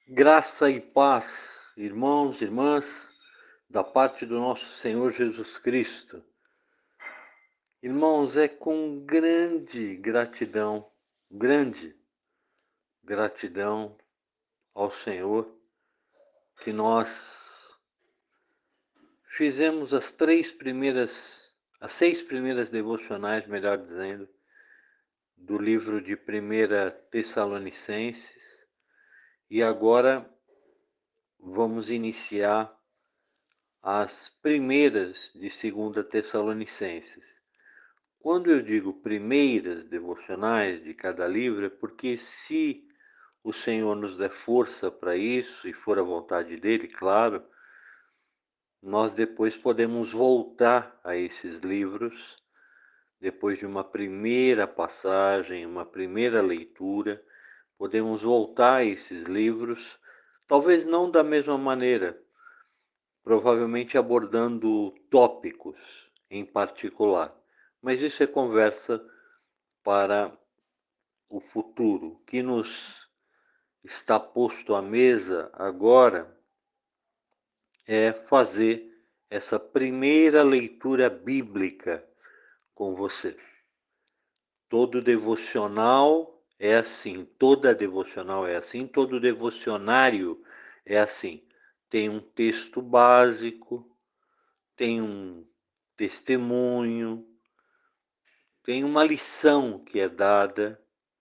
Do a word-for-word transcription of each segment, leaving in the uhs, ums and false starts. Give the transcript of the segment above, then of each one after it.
Graça e paz, irmãos e irmãs, da parte do nosso Senhor Jesus Cristo. Irmãos, é com grande gratidão, grande gratidão ao Senhor que nós fizemos as três primeiras, as seis primeiras devocionais, melhor dizendo, do livro de Primeira Tessalonicenses, e agora vamos iniciar as primeiras de Segunda Tessalonicenses. Quando eu digo primeiras devocionais de cada livro, é porque se o Senhor nos der força para isso, e for a vontade dele, claro, nós depois podemos voltar a esses livros, depois de uma primeira passagem, uma primeira leitura, podemos voltar a esses livros, talvez não da mesma maneira, provavelmente abordando tópicos em particular. Mas isso é conversa para o futuro. O que nos está posto à mesa agora é fazer essa primeira leitura bíblica com você. Todo devocional é assim, toda devocional é assim, todo devocionário é assim. Tem um texto básico, tem um testemunho, tem uma lição que é dada,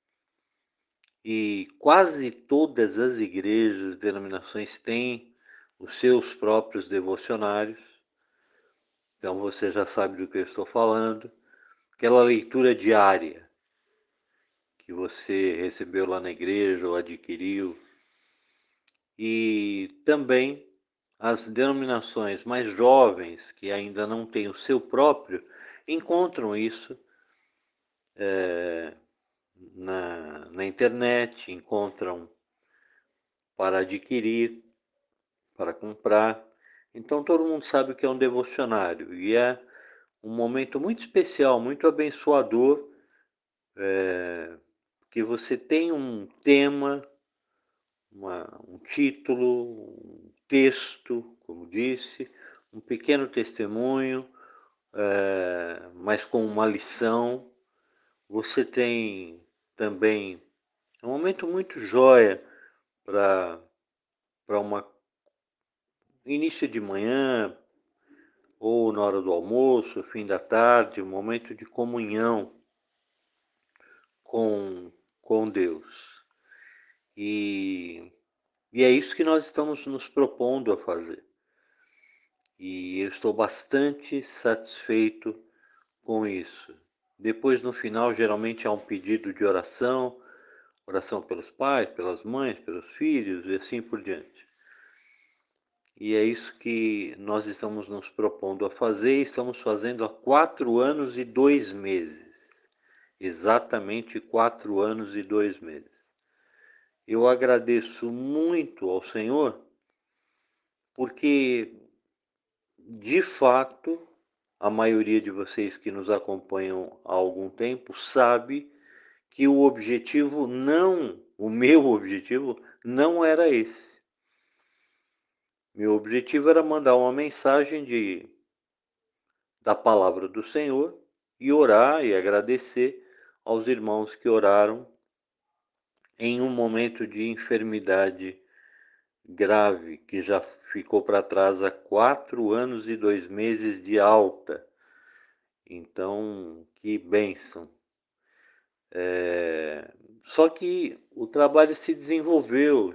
e quase todas as igrejas, denominações têm os seus próprios devocionários. Então você já sabe do que eu estou falando. Aquela leitura diária que você recebeu lá na igreja ou adquiriu. E também as denominações mais jovens, que ainda não têm o seu próprio, encontram isso é, na, na internet, encontram para adquirir, para comprar. Então todo mundo sabe o que é um devocionário, e é um momento muito especial, muito abençoador, é, que você tem um tema, uma, um título, um texto, como disse, um pequeno testemunho, é, mas com uma lição. Você tem também um momento muito joia para para uma início de manhã, ou na hora do almoço, fim da tarde, um momento de comunhão com, com Deus. E, e é isso que nós estamos nos propondo a fazer. E eu estou bastante satisfeito com isso. Depois, no final, geralmente há um pedido de oração, oração pelos pais, pelas mães, pelos filhos e assim por diante. E é isso que nós estamos nos propondo a fazer, e estamos fazendo há quatro anos e dois meses. Exatamente quatro anos e dois meses. Eu agradeço muito ao Senhor, porque, de fato, a maioria de vocês que nos acompanham há algum tempo sabe que o objetivo não, o meu objetivo não era esse. Meu objetivo era mandar uma mensagem de da palavra do Senhor e orar e agradecer aos irmãos que oraram em um momento de enfermidade grave, que já ficou para trás há quatro anos e dois meses de alta. Então, que bênção. É... Só que o trabalho se desenvolveu.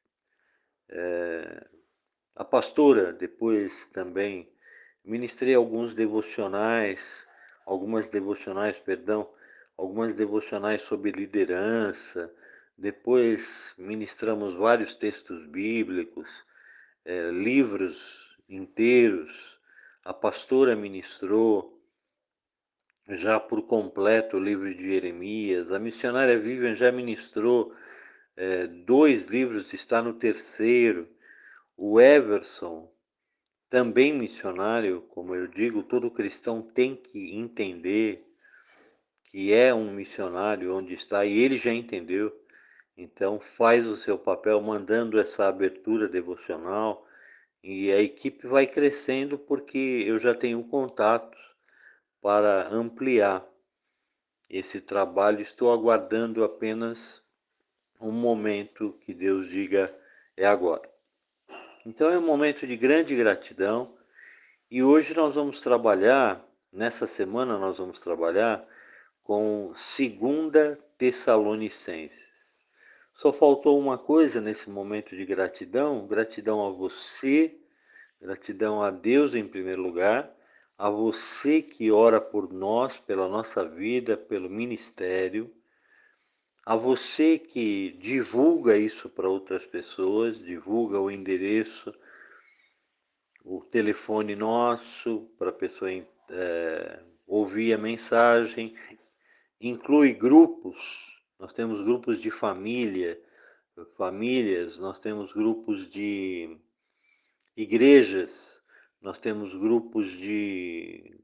É... A pastora depois também ministrei alguns devocionais, algumas devocionais, perdão, algumas devocionais sobre liderança. Depois ministramos vários textos bíblicos, é, livros inteiros. A pastora ministrou já por completo o livro de Jeremias. A missionária Vivian já ministrou é, dois livros, está no terceiro. O Everson, também missionário, como eu digo, todo cristão tem que entender que é um missionário onde está, e ele já entendeu. Então faz o seu papel mandando essa abertura devocional e a equipe vai crescendo porque eu já tenho contatos para ampliar esse trabalho. Estou aguardando apenas um momento que Deus diga é agora. Então é um momento de grande gratidão e hoje nós vamos trabalhar, nessa semana nós vamos trabalhar com Segunda Tessalonicenses. Só faltou uma coisa nesse momento de gratidão, gratidão a você, gratidão a Deus em primeiro lugar, a você que ora por nós, pela nossa vida, pelo ministério, a você que divulga isso para outras pessoas, divulga o endereço, o telefone nosso para a pessoa é, ouvir a mensagem, inclui grupos, nós temos grupos de família, famílias, nós temos grupos de igrejas, nós temos grupos de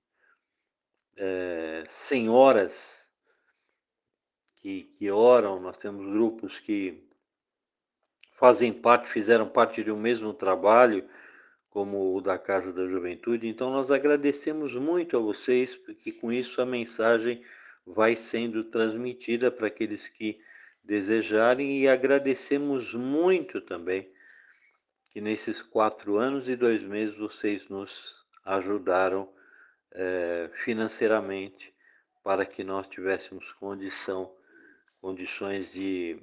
é, senhoras que, que oram, nós temos grupos que fazem parte, fizeram parte de um mesmo trabalho, como o da Casa da Juventude. Então nós agradecemos muito a vocês, porque com isso a mensagem vai sendo transmitida para aqueles que desejarem, e agradecemos muito também que nesses quatro anos e dois meses vocês nos ajudaram é, financeiramente para que nós tivéssemos condição, condições de,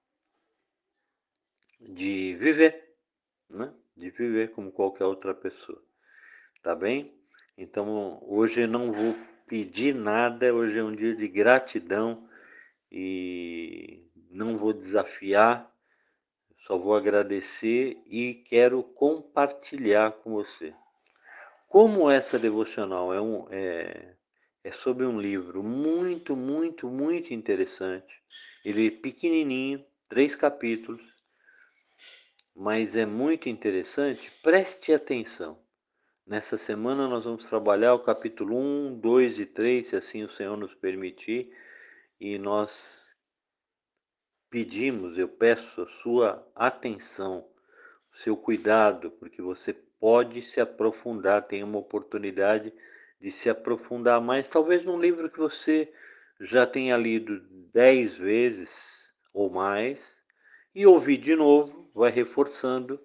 de viver, né? De viver como qualquer outra pessoa. Tá bem? Então hoje eu não vou pedir nada, hoje é um dia de gratidão e não vou desafiar, só vou agradecer e quero compartilhar com você. Como essa devocional é, um, é, é sobre um livro muito, muito, muito interessante, ele é pequenininho, três capítulos, mas é muito interessante, preste atenção. Nessa semana nós vamos trabalhar o capítulo um, dois e três, se assim o Senhor nos permitir, e nós pedimos, eu peço a sua atenção, o seu cuidado, porque você pode se aprofundar, tem uma oportunidade de se aprofundar mais, talvez num livro que você já tenha lido dez vezes ou mais, e ouvir de novo, vai reforçando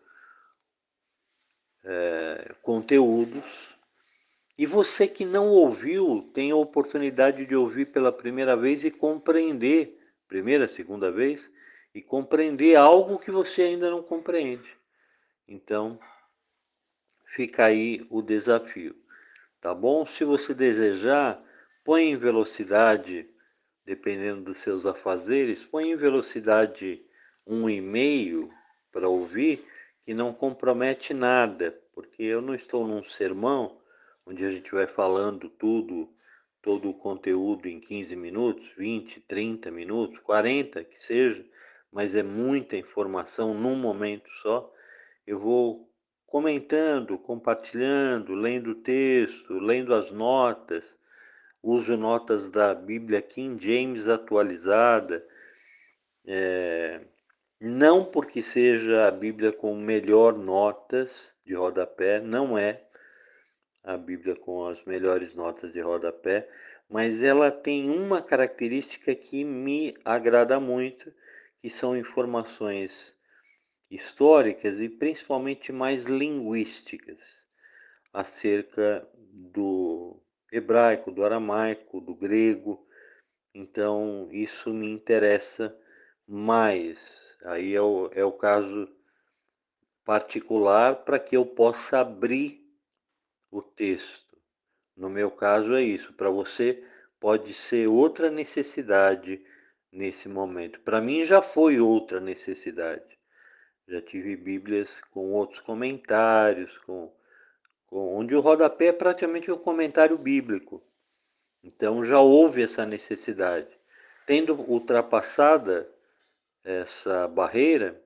é, conteúdos. E você que não ouviu, tem a oportunidade de ouvir pela primeira vez e compreender, primeira, segunda vez, e compreender algo que você ainda não compreende. Então, fica aí o desafio, tá bom? Se você desejar, põe em velocidade, dependendo dos seus afazeres, põe em velocidade um e meio para ouvir, que não compromete nada, porque eu não estou num sermão onde a gente vai falando tudo, todo o conteúdo em quinze minutos, vinte, trinta minutos, quarenta que seja, mas é muita informação num momento só. Eu vou comentando, compartilhando, lendo o texto, lendo as notas, uso notas da Bíblia King James atualizada, é, não porque seja a Bíblia com melhor notas de rodapé, não é a Bíblia com as melhores notas de rodapé, mas ela tem uma característica que me agrada muito, que são informações históricas e principalmente mais linguísticas acerca do hebraico, do aramaico, do grego. Então isso me interessa mais. Aí é o, é o caso particular para que eu possa abrir o texto. No meu caso é isso. Para você pode ser outra necessidade nesse momento. Para mim já foi outra necessidade. Já tive Bíblias com outros comentários, com, com onde o rodapé é praticamente um comentário bíblico. Então já houve essa necessidade. Tendo ultrapassada essa barreira,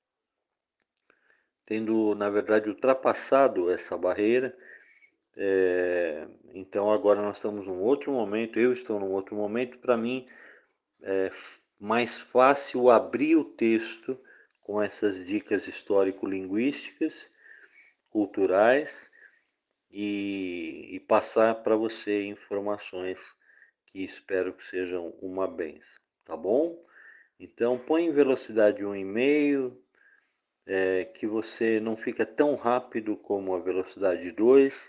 tendo na verdade ultrapassado essa barreira, é, então agora nós estamos num outro momento, eu estou num outro momento, para mim é, mais fácil abrir o texto com essas dicas histórico-linguísticas, culturais, e, e passar para você informações que espero que sejam uma benção, tá bom? Então põe em velocidade um e meio, é, que você não fica tão rápido como a velocidade dois,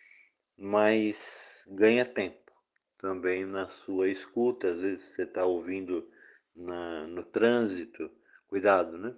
mas ganha tempo também na sua escuta. Às vezes você está ouvindo na, no trânsito, cuidado, né?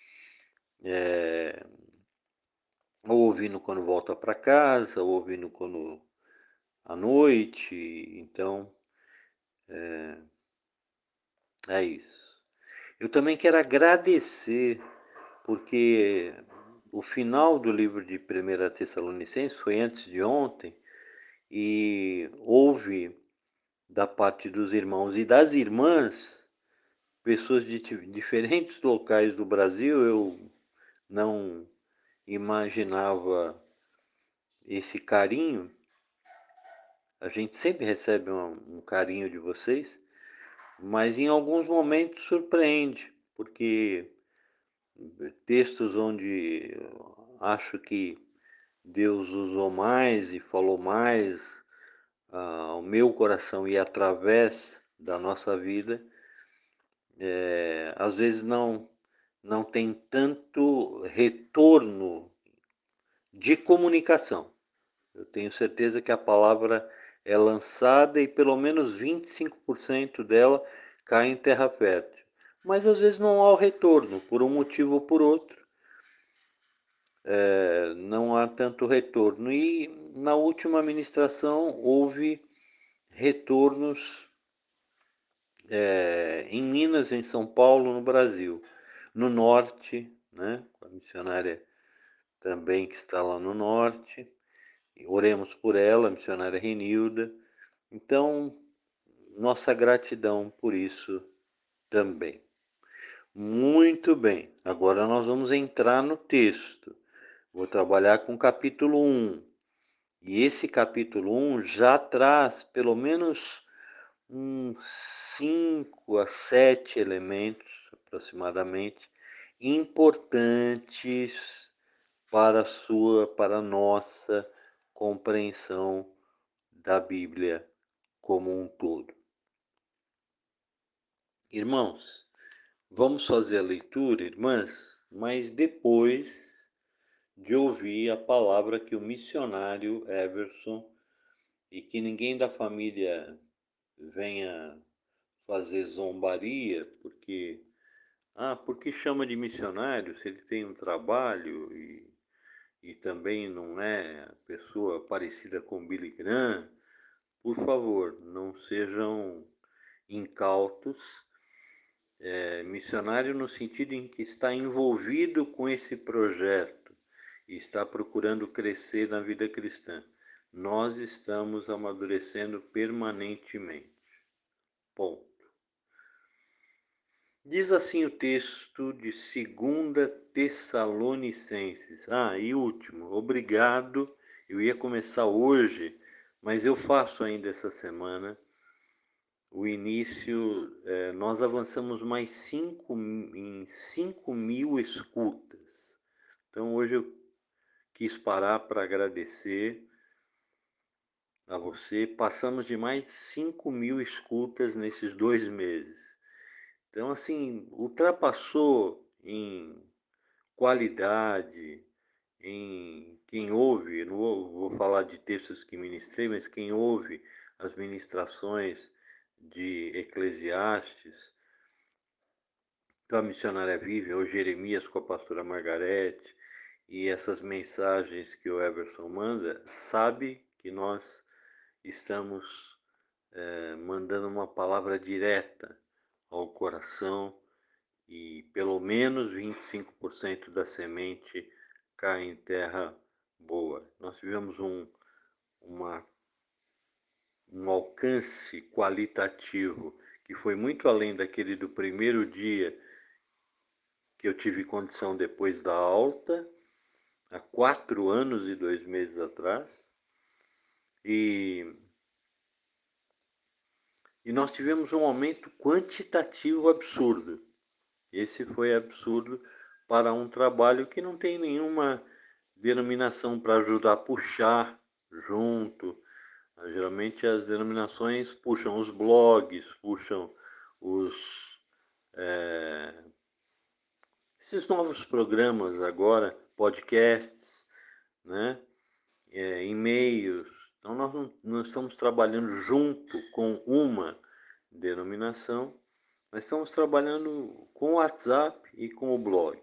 É, ou ouvindo quando volta para casa, ou ouvindo quando à noite. Então é, é isso. Eu também quero agradecer, porque o final do livro de primeira Tessalonicenses foi antes de ontem, e houve da parte dos irmãos e das irmãs, pessoas de diferentes locais do Brasil. Eu não imaginava esse carinho. A gente sempre recebe um, um carinho de vocês, mas em alguns momentos surpreende, porque textos onde acho que Deus usou mais e falou mais ah, ao meu coração e através da nossa vida, é, às vezes não, não tem tanto retorno de comunicação. Eu tenho certeza que a palavra é lançada e pelo menos vinte e cinco por cento dela cai em terra fértil. Mas às vezes não há o retorno, por um motivo ou por outro. É, não há tanto retorno. E na última administração houve retornos é, em Minas, em São Paulo, no Brasil. No norte, né, a missionária também que está lá no norte. Oremos por ela, a missionária Renilda. Então, nossa gratidão por isso também. Muito bem, agora nós vamos entrar no texto. Vou trabalhar com o capítulo um. E esse capítulo um já traz pelo menos uns cinco a sete elementos, aproximadamente, importantes para a sua, para a nossa compreensão da Bíblia como um todo. Irmãos, vamos fazer a leitura, irmãs, mas depois de ouvir a palavra que o missionário Everson, e que ninguém da família venha fazer zombaria, porque ah, porque chama de missionário se ele tem um trabalho e, e também não é pessoa parecida com Billy Graham. Por favor, não sejam incautos. É, missionário no sentido em que está envolvido com esse projeto e está procurando crescer na vida cristã. Nós estamos amadurecendo permanentemente. Ponto. Diz assim o texto de segunda Tessalonicenses. Ah, e último, obrigado. Eu ia começar hoje, mas eu faço ainda essa semana. O início, eh, nós avançamos mais cinco, em cinco mil escutas. Então hoje eu quis parar para agradecer a você. Passamos de mais cinco mil escutas nesses dois meses. Então, assim, ultrapassou em qualidade, em quem ouve. Não vou, vou falar de textos que ministrei, mas quem ouve as ministrações de Eclesiastes, com a missionária Vivian, ou Jeremias com a pastora Margarete, e essas mensagens que o Everson manda, sabe que nós estamos é, mandando uma palavra direta ao coração, e pelo menos vinte e cinco por cento da semente cai em terra boa. Nós tivemos um, uma, um alcance qualitativo que foi muito além daquele do primeiro dia que eu tive condição depois da alta, há quatro anos e dois meses atrás. E, E nós tivemos um aumento quantitativo absurdo. Esse foi absurdo para um trabalho que não tem nenhuma denominação para ajudar a puxar junto. Geralmente as denominações puxam os blogs, puxam os é, esses novos programas agora, podcasts, né? É, e-mails. Então nós não, não estamos trabalhando junto com uma denominação, nós estamos trabalhando com o WhatsApp e com o blog.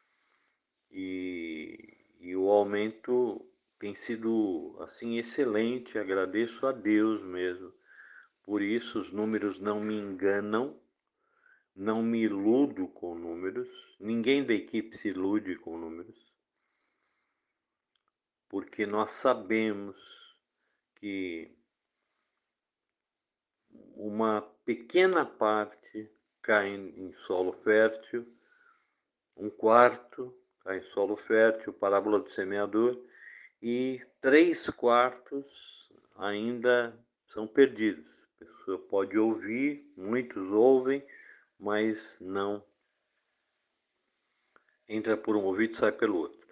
E, e o aumento tem sido assim excelente, agradeço a Deus mesmo. Por isso os números não me enganam, não me iludo com números, ninguém da equipe se ilude com números, porque nós sabemos que uma pequena parte cai em solo fértil, um quarto cai em solo fértil, parábola do semeador, e três quartos ainda são perdidos. A pessoa pode ouvir, muitos ouvem, mas não entra por um ouvido e sai pelo outro.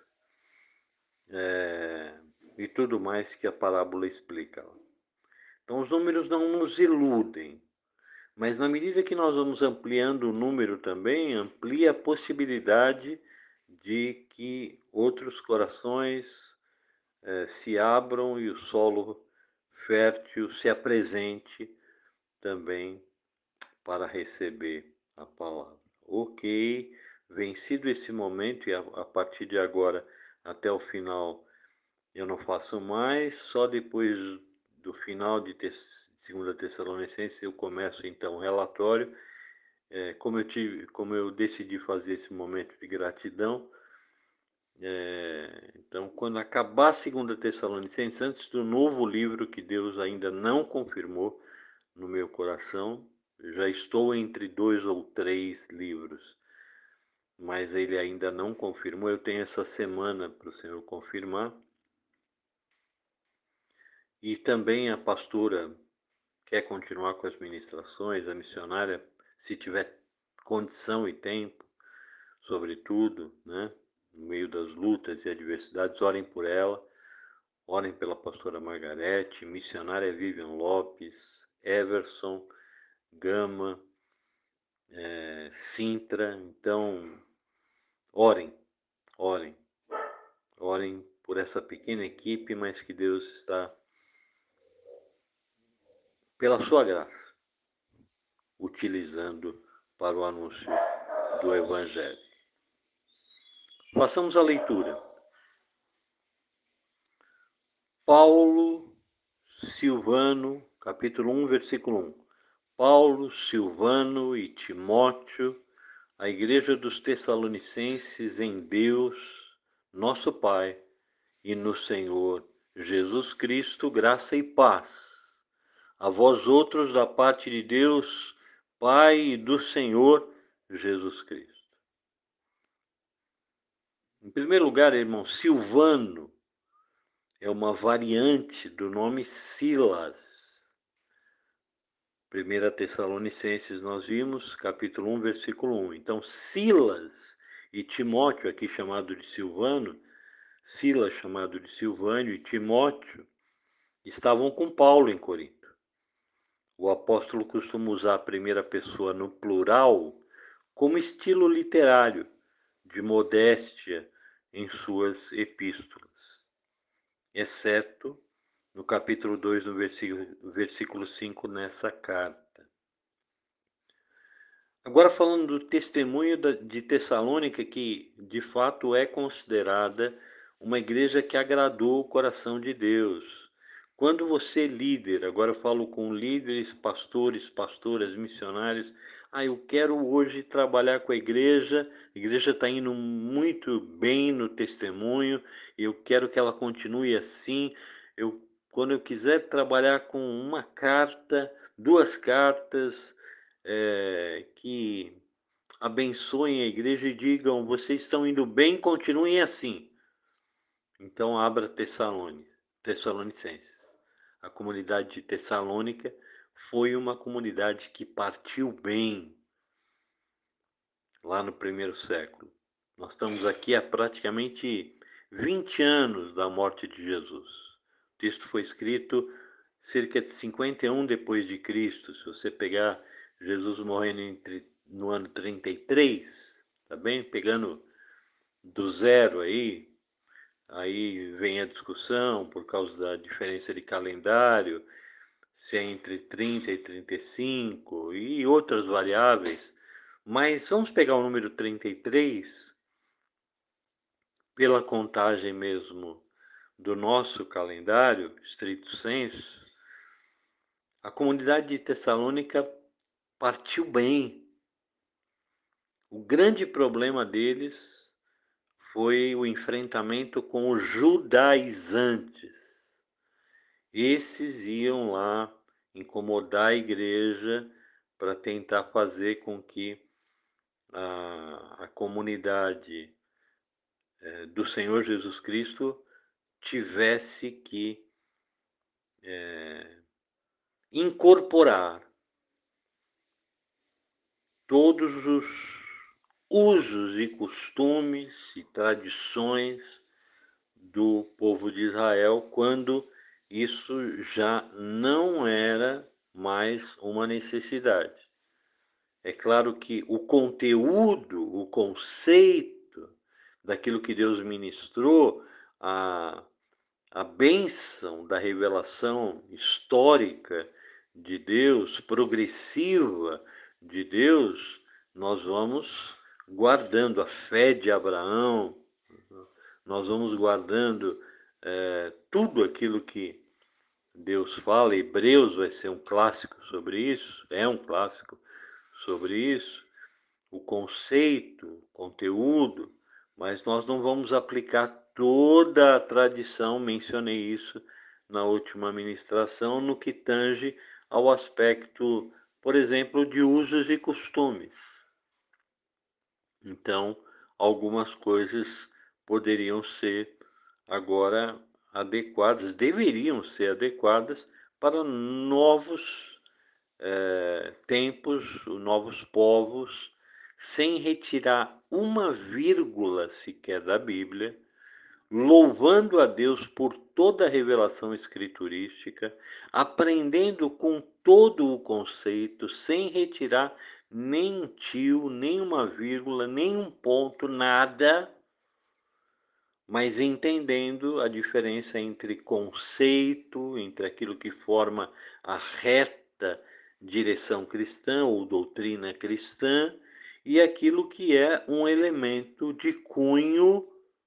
É, e tudo mais que a parábola explica. Então os números não nos iludem, mas na medida que nós vamos ampliando o número também, amplia a possibilidade de que outros corações eh, se abram e o solo fértil se apresente também para receber a palavra. Ok, vencido esse momento e a, a partir de agora até o final eu não faço mais, só depois do final de segunda Tessalonicenses eu começo então o relatório. É, como, eu tive, como eu decidi fazer esse momento de gratidão, é, então quando acabar a segunda Tessalonicenses, antes do novo livro que Deus ainda não confirmou no meu coração, já estou entre dois ou três livros, mas ele ainda não confirmou, eu tenho essa semana para o Senhor confirmar. E também a pastora quer continuar com as ministrações, a missionária, se tiver condição e tempo, sobretudo, né, no meio das lutas e adversidades, orem por ela, orem pela pastora Margarete, missionária Vivian Lopes, Everson, Gama, é, Sintra. Então, orem, orem, orem por essa pequena equipe, mas que Deus está, pela sua graça, utilizando para o anúncio do Evangelho. Passamos à leitura. Paulo, Silvano, capítulo um, versículo um. Paulo, Silvano e Timóteo, a igreja dos Tessalonicenses em Deus, nosso Pai, e no Senhor Jesus Cristo, graça e paz. A vós outros da parte de Deus, Pai e do Senhor Jesus Cristo. Em primeiro lugar, irmão, Silvano é uma variante do nome Silas. primeira Tessalonicenses nós vimos, capítulo um, versículo um. Então, Silas e Timóteo, aqui chamado de Silvano, Silas chamado de Silvânio e Timóteo, estavam com Paulo em Corinto. O apóstolo costuma usar a primeira pessoa no plural como estilo literário de modéstia em suas epístolas, exceto no capítulo dois, no versículo, versículo cinco, nessa carta. Agora falando do testemunho de Tessalônica, que de fato é considerada uma igreja que agradou o coração de Deus. Quando você líder, agora eu falo com líderes, pastores, pastoras, missionários, ah, eu quero hoje trabalhar com a igreja, a igreja está indo muito bem no testemunho, eu quero que ela continue assim, eu, quando eu quiser trabalhar com uma carta, duas cartas, é, que abençoem a igreja e digam, vocês estão indo bem, continuem assim. Então abra Tessalonicenses. A comunidade de Tessalônica foi uma comunidade que partiu bem lá no primeiro século. Nós estamos aqui há praticamente vinte anos da morte de Jesus. O texto foi escrito cerca de cinquenta e um depois de Cristo. Se você pegar Jesus morrendo entre, no ano trinta e três, tá bem? Pegando do zero aí, aí vem a discussão por causa da diferença de calendário, se é entre trinta e trinta e cinco e outras variáveis. Mas vamos pegar o número trinta e três, pela contagem mesmo do nosso calendário, stricto sensu. A comunidade de Tessalônica partiu bem. O grande problema deles foi o enfrentamento com os judaizantes. Esses iam lá incomodar a igreja para tentar fazer com que a, a comunidade é, do Senhor Jesus Cristo tivesse que é, incorporar todos os usos e costumes e tradições do povo de Israel, quando isso já não era mais uma necessidade. É claro que o conteúdo, o conceito daquilo que Deus ministrou, a, a bênção da revelação histórica de Deus, progressiva de Deus, nós vamos guardando a fé de Abraão, nós vamos guardando é, tudo aquilo que Deus fala. Hebreus vai ser um clássico sobre isso, é um clássico sobre isso, o conceito, o conteúdo, mas nós não vamos aplicar toda a tradição, mencionei isso na última ministração, no que tange ao aspecto, por exemplo, de usos e costumes. Então, algumas coisas poderiam ser agora adequadas, deveriam ser adequadas para novos é, tempos, novos povos, sem retirar uma vírgula sequer da Bíblia, louvando a Deus por toda a revelação escriturística, aprendendo com todo o conceito, sem retirar nem um tio, nem uma vírgula, nem um ponto, nada, mas entendendo a diferença entre conceito, entre aquilo que forma a reta direção cristã ou doutrina cristã, e aquilo que é um elemento de cunho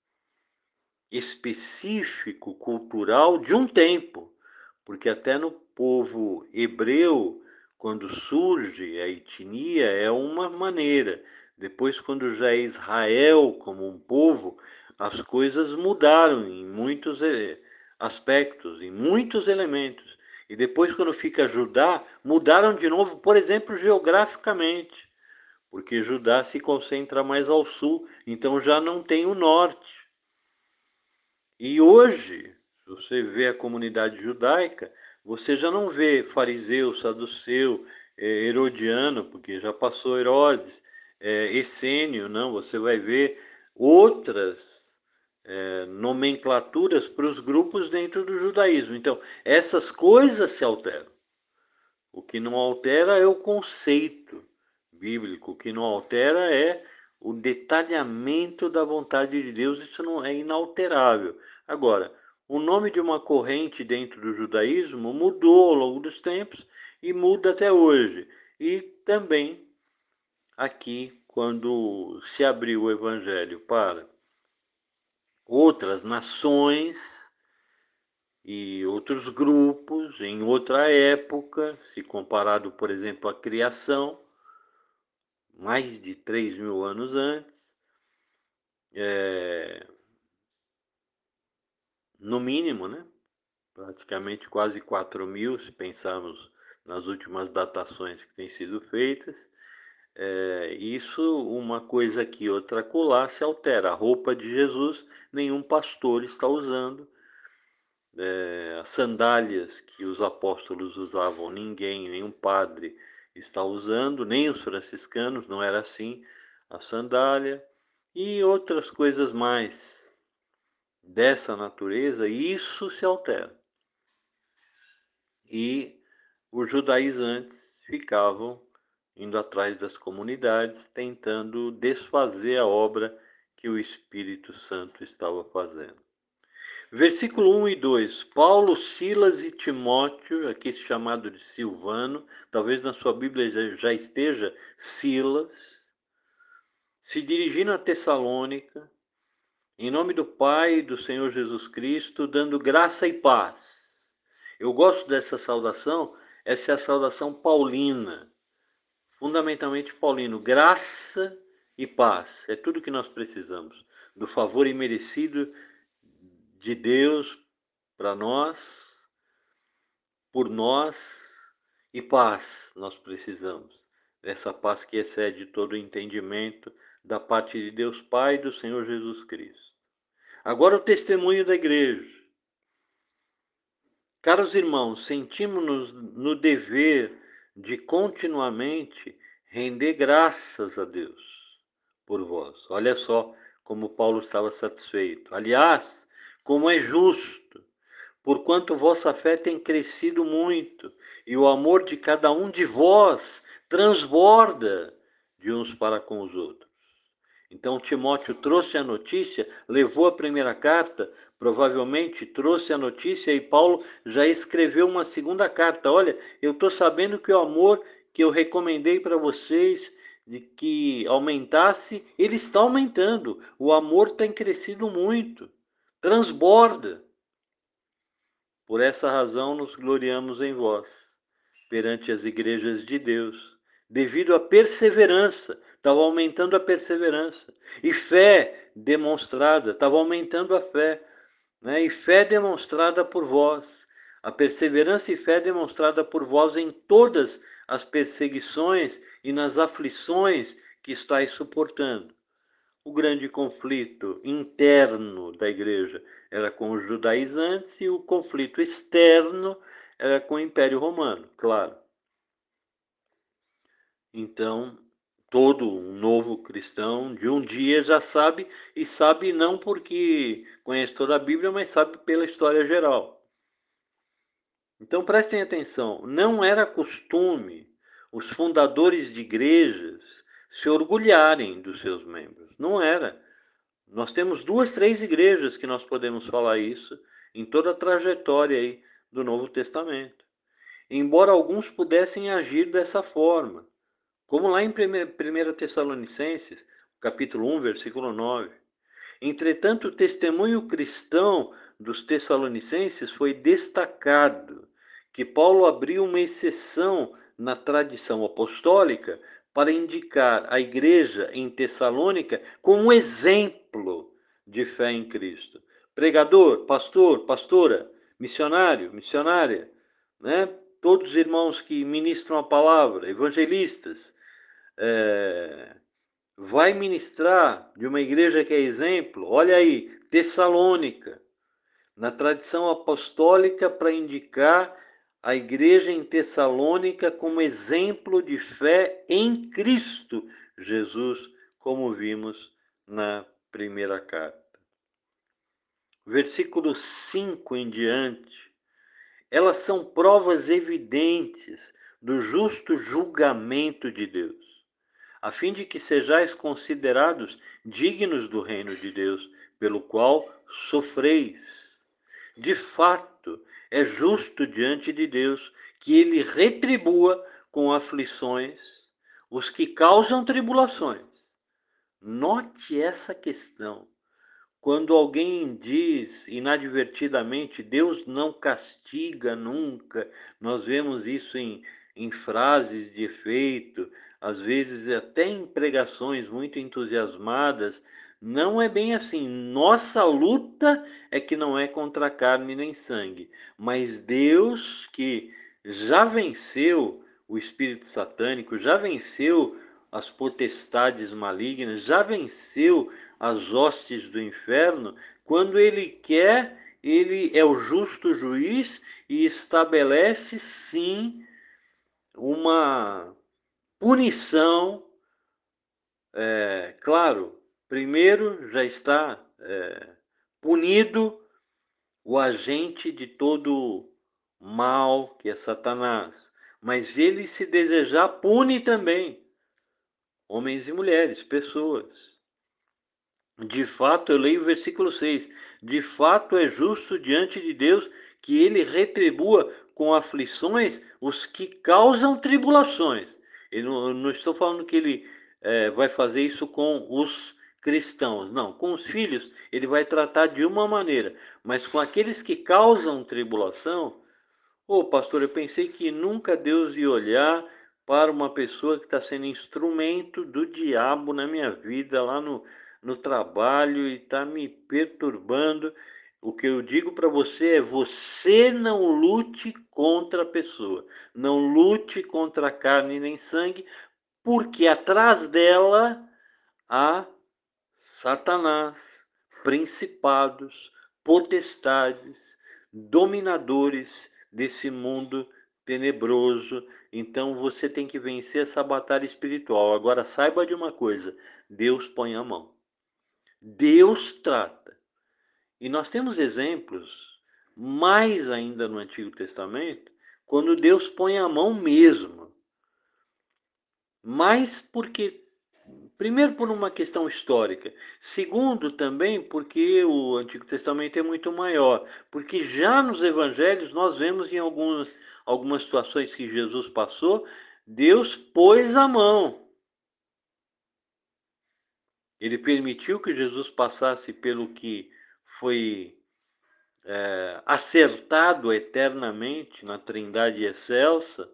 específico, cultural, de um tempo. Porque até no povo hebreu, quando surge a etnia, é uma maneira. Depois, quando já é Israel como um povo, as coisas mudaram em muitos aspectos, em muitos elementos. E depois, quando fica Judá, mudaram de novo, por exemplo, geograficamente, porque Judá se concentra mais ao sul, então já não tem o norte. E hoje, se você vê a comunidade judaica, você já não vê fariseu, saduceu, herodiano, porque já passou Herodes, é, essênio, não, você vai ver outras é, nomenclaturas para os grupos dentro do judaísmo. Então, essas coisas se alteram. O que não altera é o conceito bíblico, o que não altera é o detalhamento da vontade de Deus, isso não é inalterável. Agora, o nome de uma corrente dentro do judaísmo mudou ao longo dos tempos e muda até hoje. E também aqui, quando se abriu o evangelho para outras nações e outros grupos, em outra época, se comparado, por exemplo, à criação, mais de três mil anos antes, é, no mínimo, né? Praticamente quase quatro mil, se pensarmos nas últimas datações que têm sido feitas. É, isso, uma coisa aqui, outra acolá, se altera. A roupa de Jesus, nenhum pastor está usando. é, as sandálias que os apóstolos usavam, ninguém, nenhum padre está usando, nem os franciscanos, não era assim, a sandália e outras coisas mais dessa natureza, isso se altera. E os judaizantes ficavam indo atrás das comunidades, tentando desfazer a obra que o Espírito Santo estava fazendo. Versículo um e dois. Paulo, Silas e Timóteo, aqui chamado de Silvano, talvez na sua Bíblia já esteja Silas, se dirigindo a Tessalônica, em nome do Pai e do Senhor Jesus Cristo, dando graça e paz. Eu gosto dessa saudação, essa é a saudação paulina, fundamentalmente paulino, graça e paz, é tudo que nós precisamos, do favor imerecido de Deus para nós, por nós, e paz nós precisamos, essa paz que excede todo o entendimento da parte de Deus Pai e do Senhor Jesus Cristo. Agora o testemunho da igreja. Caros irmãos, sentimos-nos no dever de continuamente render graças a Deus por vós. Olha só como Paulo estava satisfeito. Aliás, como é justo, porquanto vossa fé tem crescido muito, e o amor de cada um de vós transborda de uns para com os outros. Então Timóteo trouxe a notícia, levou a primeira carta, provavelmente trouxe a notícia e Paulo já escreveu uma segunda carta. Olha, eu estou sabendo que o amor que eu recomendei para vocês, de que aumentasse, ele está aumentando. O amor tem crescido muito, transborda. Por essa razão nos gloriamos em vós, perante as igrejas de Deus, devido à perseverança, estava aumentando a perseverança, e fé demonstrada, estava aumentando a fé, né? E fé demonstrada por vós, a perseverança e fé demonstrada por vós em todas as perseguições e nas aflições que estáis suportando. O grande conflito interno da igreja era com os judaizantes e o conflito externo era com o Império Romano, claro. Então, todo um novo cristão de um dia já sabe, e sabe não porque conhece toda a Bíblia, mas sabe pela história geral. Então prestem atenção, não era costume os fundadores de igrejas se orgulharem dos seus membros, não era. Nós temos duas, três igrejas que nós podemos falar isso em toda a trajetória aí do Novo Testamento. Embora alguns pudessem agir dessa forma, como lá em primeira Tessalonicenses, capítulo um, versículo nove. Entretanto, o testemunho cristão dos Tessalonicenses foi destacado, que Paulo abriu uma exceção na tradição apostólica para indicar a igreja em Tessalônica como um exemplo de fé em Cristo. Pregador, pastor, pastora, missionário, missionária, né? Todos os irmãos que ministram a palavra, evangelistas, é, vai ministrar de uma igreja que é exemplo, olha aí, Tessalônica, na tradição apostólica para indicar a igreja em Tessalônica como exemplo de fé em Cristo Jesus, como vimos na primeira carta. Versículo cinco em diante, elas são provas evidentes do justo julgamento de Deus, a fim de que sejais considerados dignos do reino de Deus, pelo qual sofreis. De fato, é justo diante de Deus que ele retribua com aflições os que causam tribulações. Note essa questão. Quando alguém diz inadvertidamente, Deus não castiga nunca, nós vemos isso em, em frases de efeito, às vezes até em pregações muito entusiasmadas, não é bem assim. Nossa luta é que não é contra carne nem sangue, mas Deus que já venceu o espírito satânico, já venceu as potestades malignas, já venceu as hostes do inferno, quando ele quer ele é o justo juiz e estabelece sim uma punição. É, claro, primeiro já está é, punido o agente de todo mal, que é Satanás. Mas ele, se desejar, pune também homens e mulheres, pessoas. De fato, eu leio o versículo seis. De fato é justo diante de Deus que ele retribua com aflições os que causam tribulações. Eu não, não estou falando que ele é, vai fazer isso com os cristãos. Não, com os filhos ele vai tratar de uma maneira. Mas com aqueles que causam tribulação, ô pastor, eu pensei que nunca Deus ia olhar para uma pessoa que está sendo instrumento do diabo na minha vida, lá no, no trabalho, e está me perturbando. O que eu digo para você é: você não lute contra a pessoa, não lute contra a carne nem sangue, porque atrás dela há Satanás, principados, potestades, dominadores desse mundo tenebroso. Então você tem que vencer essa batalha espiritual. Agora saiba de uma coisa: Deus põe a mão. Deus trata. E nós temos exemplos, mais ainda no Antigo Testamento, quando Deus põe a mão mesmo. Mas porque primeiro, por uma questão histórica. Segundo, também porque o Antigo Testamento é muito maior. Porque já nos evangelhos nós vemos em algumas, algumas situações que Jesus passou, Deus pôs a mão. Ele permitiu que Jesus passasse pelo que foi é, acertado eternamente na Trindade excelsa,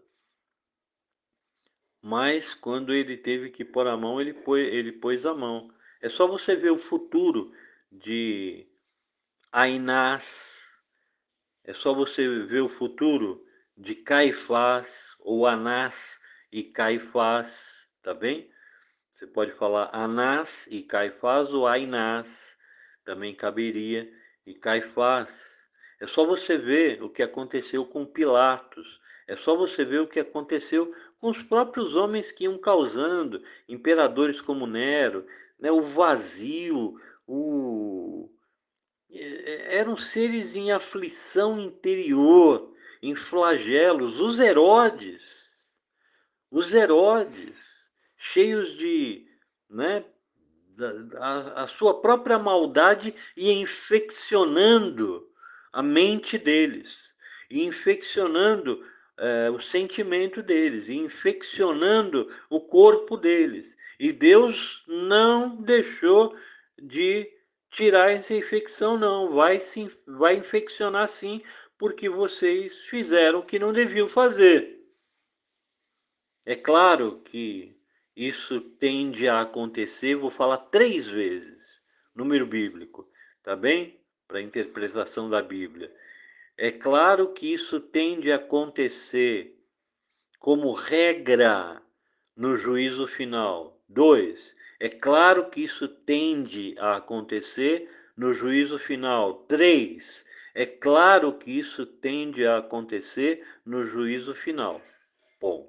mas quando ele teve que pôr a mão, ele pôs, ele pôs a mão. É só você ver o futuro de Ainás, é só você ver o futuro de Caifás, ou Anás e Caifás, tá bem? Você pode falar Anás e Caifás, ou Ainás, também caberia, e Caifás. É só você ver o que aconteceu com Pilatos, é só você ver o que aconteceu com os próprios homens que iam causando, imperadores como Nero, né, o vazio, o... eram seres em aflição interior, em flagelos, os Herodes, os Herodes, cheios de, né, a, a sua própria maldade, e infeccionando a mente deles, e infeccionando é, o sentimento deles, e infeccionando o corpo deles. E Deus não deixou de tirar essa infecção, não. Vai, sim, vai infeccionar sim, porque vocês fizeram o que não deviam fazer. É claro que isso tende a acontecer, vou falar três vezes, número bíblico, tá bem? Para a interpretação da Bíblia. É claro que isso tende a acontecer como regra no juízo final. Dois, é claro que isso tende a acontecer no juízo final. Três, é claro que isso tende a acontecer no juízo final. Ponto.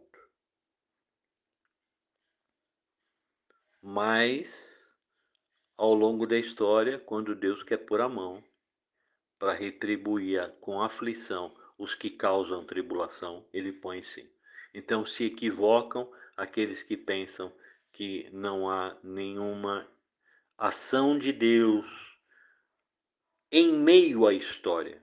Mas, ao longo da história, quando Deus quer pôr a mão para retribuir com aflição os que causam tribulação, ele põe sim. Então se equivocam aqueles que pensam que não há nenhuma ação de Deus em meio à história.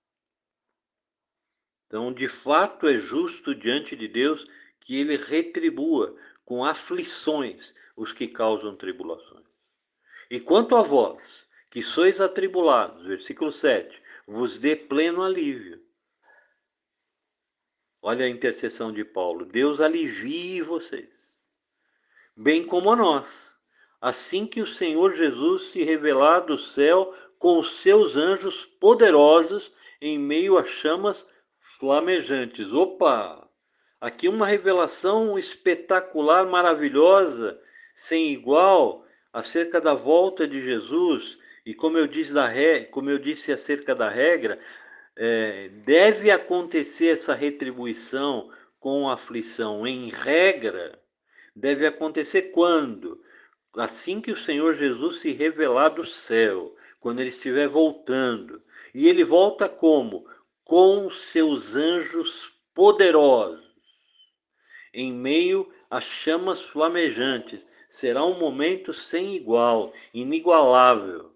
Então, de fato, é justo diante de Deus que ele retribua com aflições os que causam tribulações. E quanto a vós, que sois atribulados, versículo sete, vos dê pleno alívio. Olha a intercessão de Paulo: Deus alivie vocês, bem como a nós, assim que o Senhor Jesus se revelar do céu com os seus anjos poderosos em meio a chamas flamejantes. Opa! Aqui uma revelação espetacular, maravilhosa, sem igual, acerca da volta de Jesus, E como eu disse, da re... como eu disse acerca da regra, é, deve acontecer essa retribuição com aflição em regra, deve acontecer quando? Assim que o Senhor Jesus se revelar do céu, quando ele estiver voltando. E ele volta como? Com seus anjos poderosos, em meio a chamas flamejantes. Será um momento sem igual, inigualável.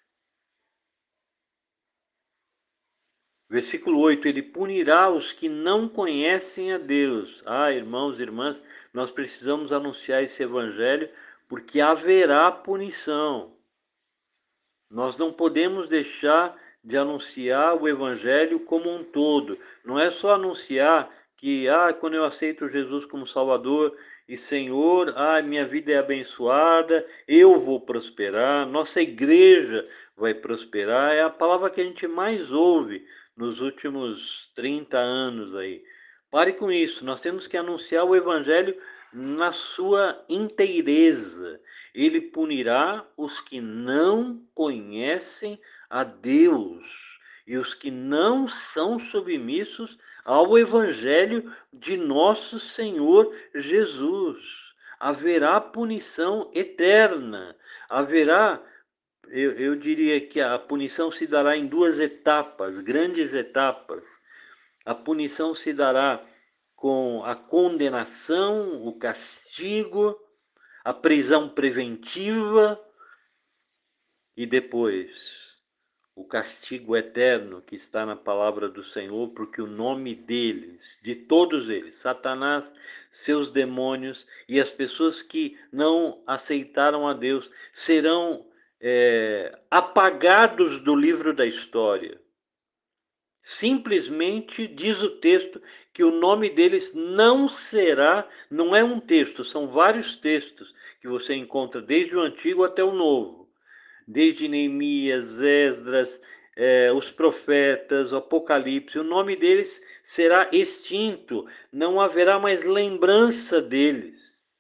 Versículo oito, ele punirá os que não conhecem a Deus. Ah, irmãos e irmãs, nós precisamos anunciar esse evangelho porque haverá punição. Nós não podemos deixar de anunciar o evangelho como um todo. Não é só anunciar que, ah, quando eu aceito Jesus como Salvador e Senhor, ah, minha vida é abençoada, eu vou prosperar, nossa igreja vai prosperar. É a palavra que a gente mais ouve nos últimos trinta anos aí. Pare com isso, nós temos que anunciar o evangelho na sua inteireza. Ele punirá os que não conhecem a Deus e os que não são submissos ao evangelho de nosso Senhor Jesus. Haverá punição eterna, haverá, eu, eu diria que a punição se dará em duas etapas, grandes etapas. A punição se dará com a condenação, o castigo, a prisão preventiva e depois o castigo eterno que está na palavra do Senhor, porque o nome deles, de todos eles, Satanás, seus demônios e as pessoas que não aceitaram a Deus, serão é, apagados do livro da história. Simplesmente diz o texto que o nome deles não será, não é um texto, são vários textos que você encontra desde o Antigo até o Novo. Desde Neemias, Esdras, eh, os profetas, o Apocalipse, o nome deles será extinto, não haverá mais lembrança deles,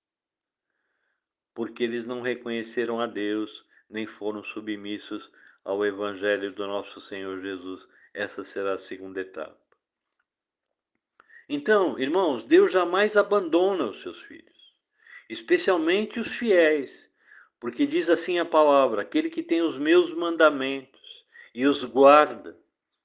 porque eles não reconheceram a Deus, nem foram submissos ao Evangelho do nosso Senhor Jesus. Essa será a segunda etapa. Então, irmãos, Deus jamais abandona os seus filhos, especialmente os fiéis, porque diz assim a palavra: aquele que tem os meus mandamentos e os guarda,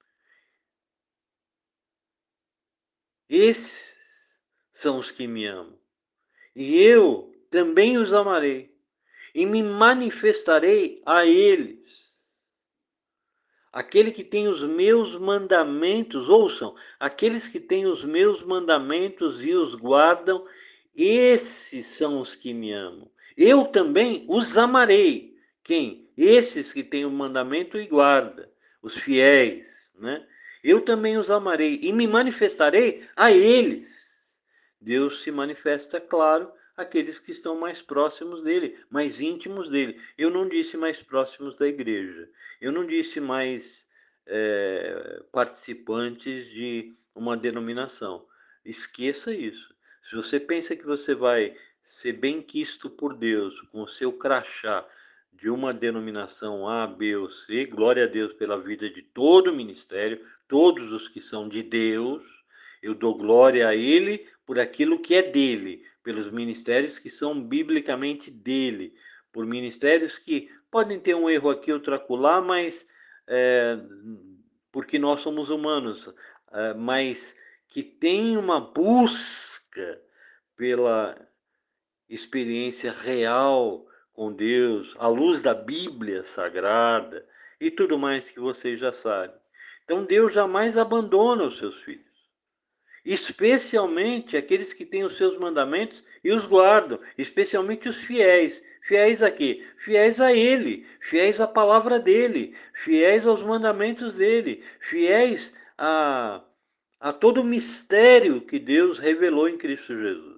esses são os que me amam. E eu também os amarei e me manifestarei a eles. Aquele que tem os meus mandamentos, ouçam, aqueles que têm os meus mandamentos e os guardam, esses são os que me amam. Eu também os amarei. Quem? Esses que têm o mandamento e guarda, os fiéis, né? Eu também os amarei e me manifestarei a eles. Deus se manifesta, claro, àqueles que estão mais próximos dele, mais íntimos dele. Eu não disse mais próximos da igreja. Eu não disse mais é, participantes de uma denominação. Esqueça isso. Se você pensa que você vai ser bem quisto por Deus com o seu crachá de uma denominação A, B ou C, glória a Deus pela vida de todo o ministério, todos os que são de Deus, eu dou glória a Ele por aquilo que é dele, pelos ministérios que são biblicamente dele, por ministérios que podem ter um erro aqui, outro acolá, mas é, porque nós somos humanos, é, mas que tem uma busca pela experiência real com Deus, à luz da Bíblia Sagrada e tudo mais que vocês já sabem. Então Deus jamais abandona os seus filhos, especialmente aqueles que têm os seus mandamentos e os guardam, especialmente os fiéis. Fiéis a quê? Fiéis a Ele, fiéis à palavra dEle, fiéis aos mandamentos dEle, fiéis a, a todo o mistério que Deus revelou em Cristo Jesus.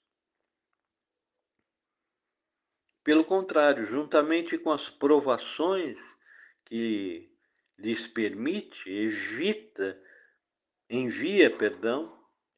Pelo contrário, juntamente com as provações que lhes permite, evita, envia, perdão,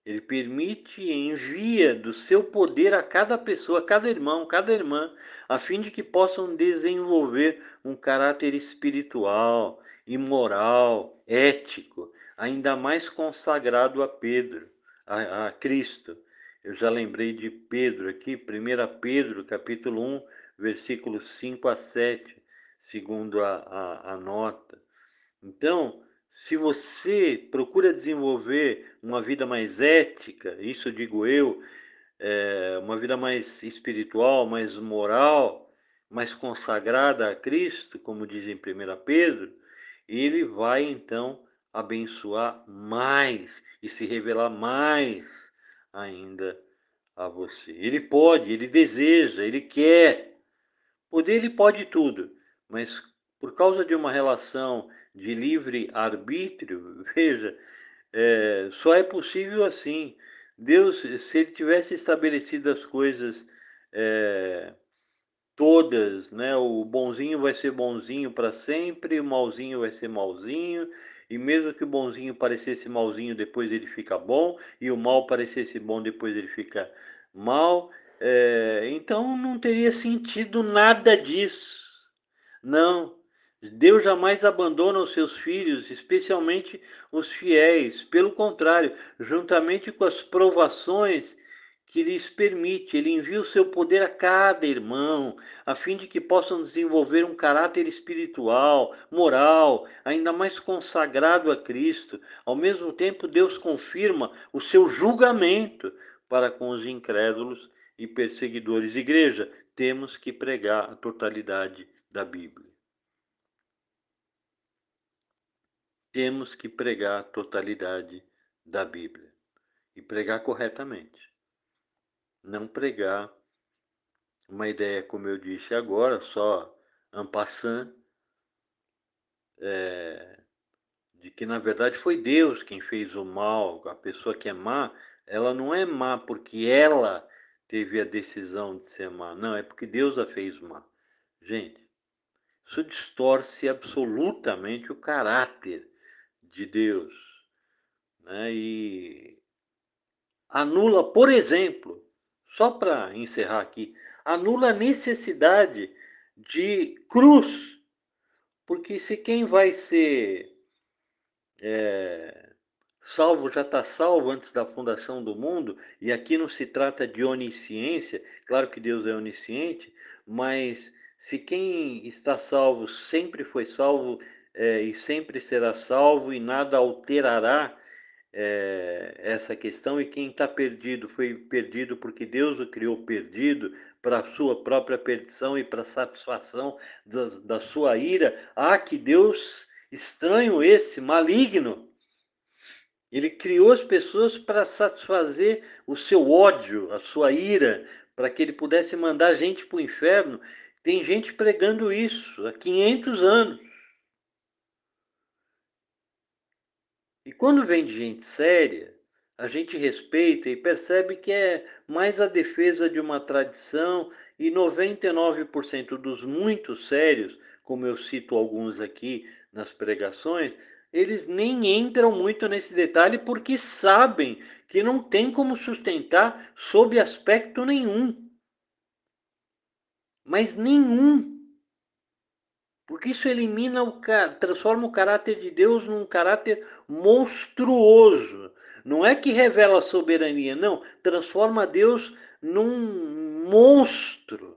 Ele permite e envia do seu poder a cada pessoa, a cada irmão, cada irmã, a fim de que possam desenvolver um caráter espiritual e moral, ético, ainda mais consagrado a Pedro, a, a Cristo. Eu já lembrei de Pedro aqui, primeira Pedro, capítulo um, versículos cinco a sete, segundo a, a, a nota. Então, se você procura desenvolver uma vida mais ética, isso digo eu, é, uma vida mais espiritual, mais moral, mais consagrada a Cristo, como diz em primeira Pedro, ele vai então abençoar mais e se revelar mais ainda a você. Ele pode, ele deseja, ele quer. Poder ele pode tudo, mas por causa de uma relação de livre arbítrio, veja, é, só é possível assim. Deus, se ele tivesse estabelecido as coisas é, todas, né? O bonzinho vai ser bonzinho para sempre, o malzinho vai ser malzinho, e mesmo que o bonzinho parecesse malzinho, depois ele fica bom, e o mal parecesse bom, depois ele fica mal. É, então não teria sentido nada disso. Não. Deus jamais abandona os seus filhos, especialmente os fiéis. Pelo contrário, juntamente com as provações que lhes permite, ele envia o seu poder a cada irmão, a fim de que possam desenvolver um caráter espiritual, moral, ainda mais consagrado a Cristo. Ao mesmo tempo, Deus confirma o seu julgamento para com os incrédulos e perseguidores. Igreja, temos que pregar a totalidade da Bíblia. Temos que pregar a totalidade da Bíblia. E pregar corretamente. Não pregar uma ideia, como eu disse agora, só en passant, é, de que na verdade foi Deus quem fez o mal. A pessoa que é má, ela não é má porque ela teve a decisão de ser má. Não, é porque Deus a fez má. Gente, isso distorce absolutamente o caráter de Deus, né? E anula, por exemplo, só para encerrar aqui, anula a necessidade de cruz, porque se quem vai ser é, salvo já está salvo antes da fundação do mundo, e aqui não se trata de onisciência, claro que Deus é onisciente, mas se quem está salvo sempre foi salvo é, e sempre será salvo e nada alterará é, essa questão, e quem está perdido foi perdido porque Deus o criou perdido para a sua própria perdição e para satisfação da, da sua ira. Ah, que Deus estranho esse, maligno! Ele criou as pessoas para satisfazer o seu ódio, a sua ira, para que ele pudesse mandar gente para o inferno. Tem gente pregando isso há quinhentos anos. E quando vem de gente séria, a gente respeita e percebe que é mais a defesa de uma tradição, e noventa e nove por cento dos muito sérios, como eu cito alguns aqui nas pregações, eles nem entram muito nesse detalhe porque sabem que não tem como sustentar sob aspecto nenhum. Mas nenhum. Porque isso elimina o transforma o caráter de Deus num caráter monstruoso. Não é que revela a soberania, não. Transforma Deus num monstro.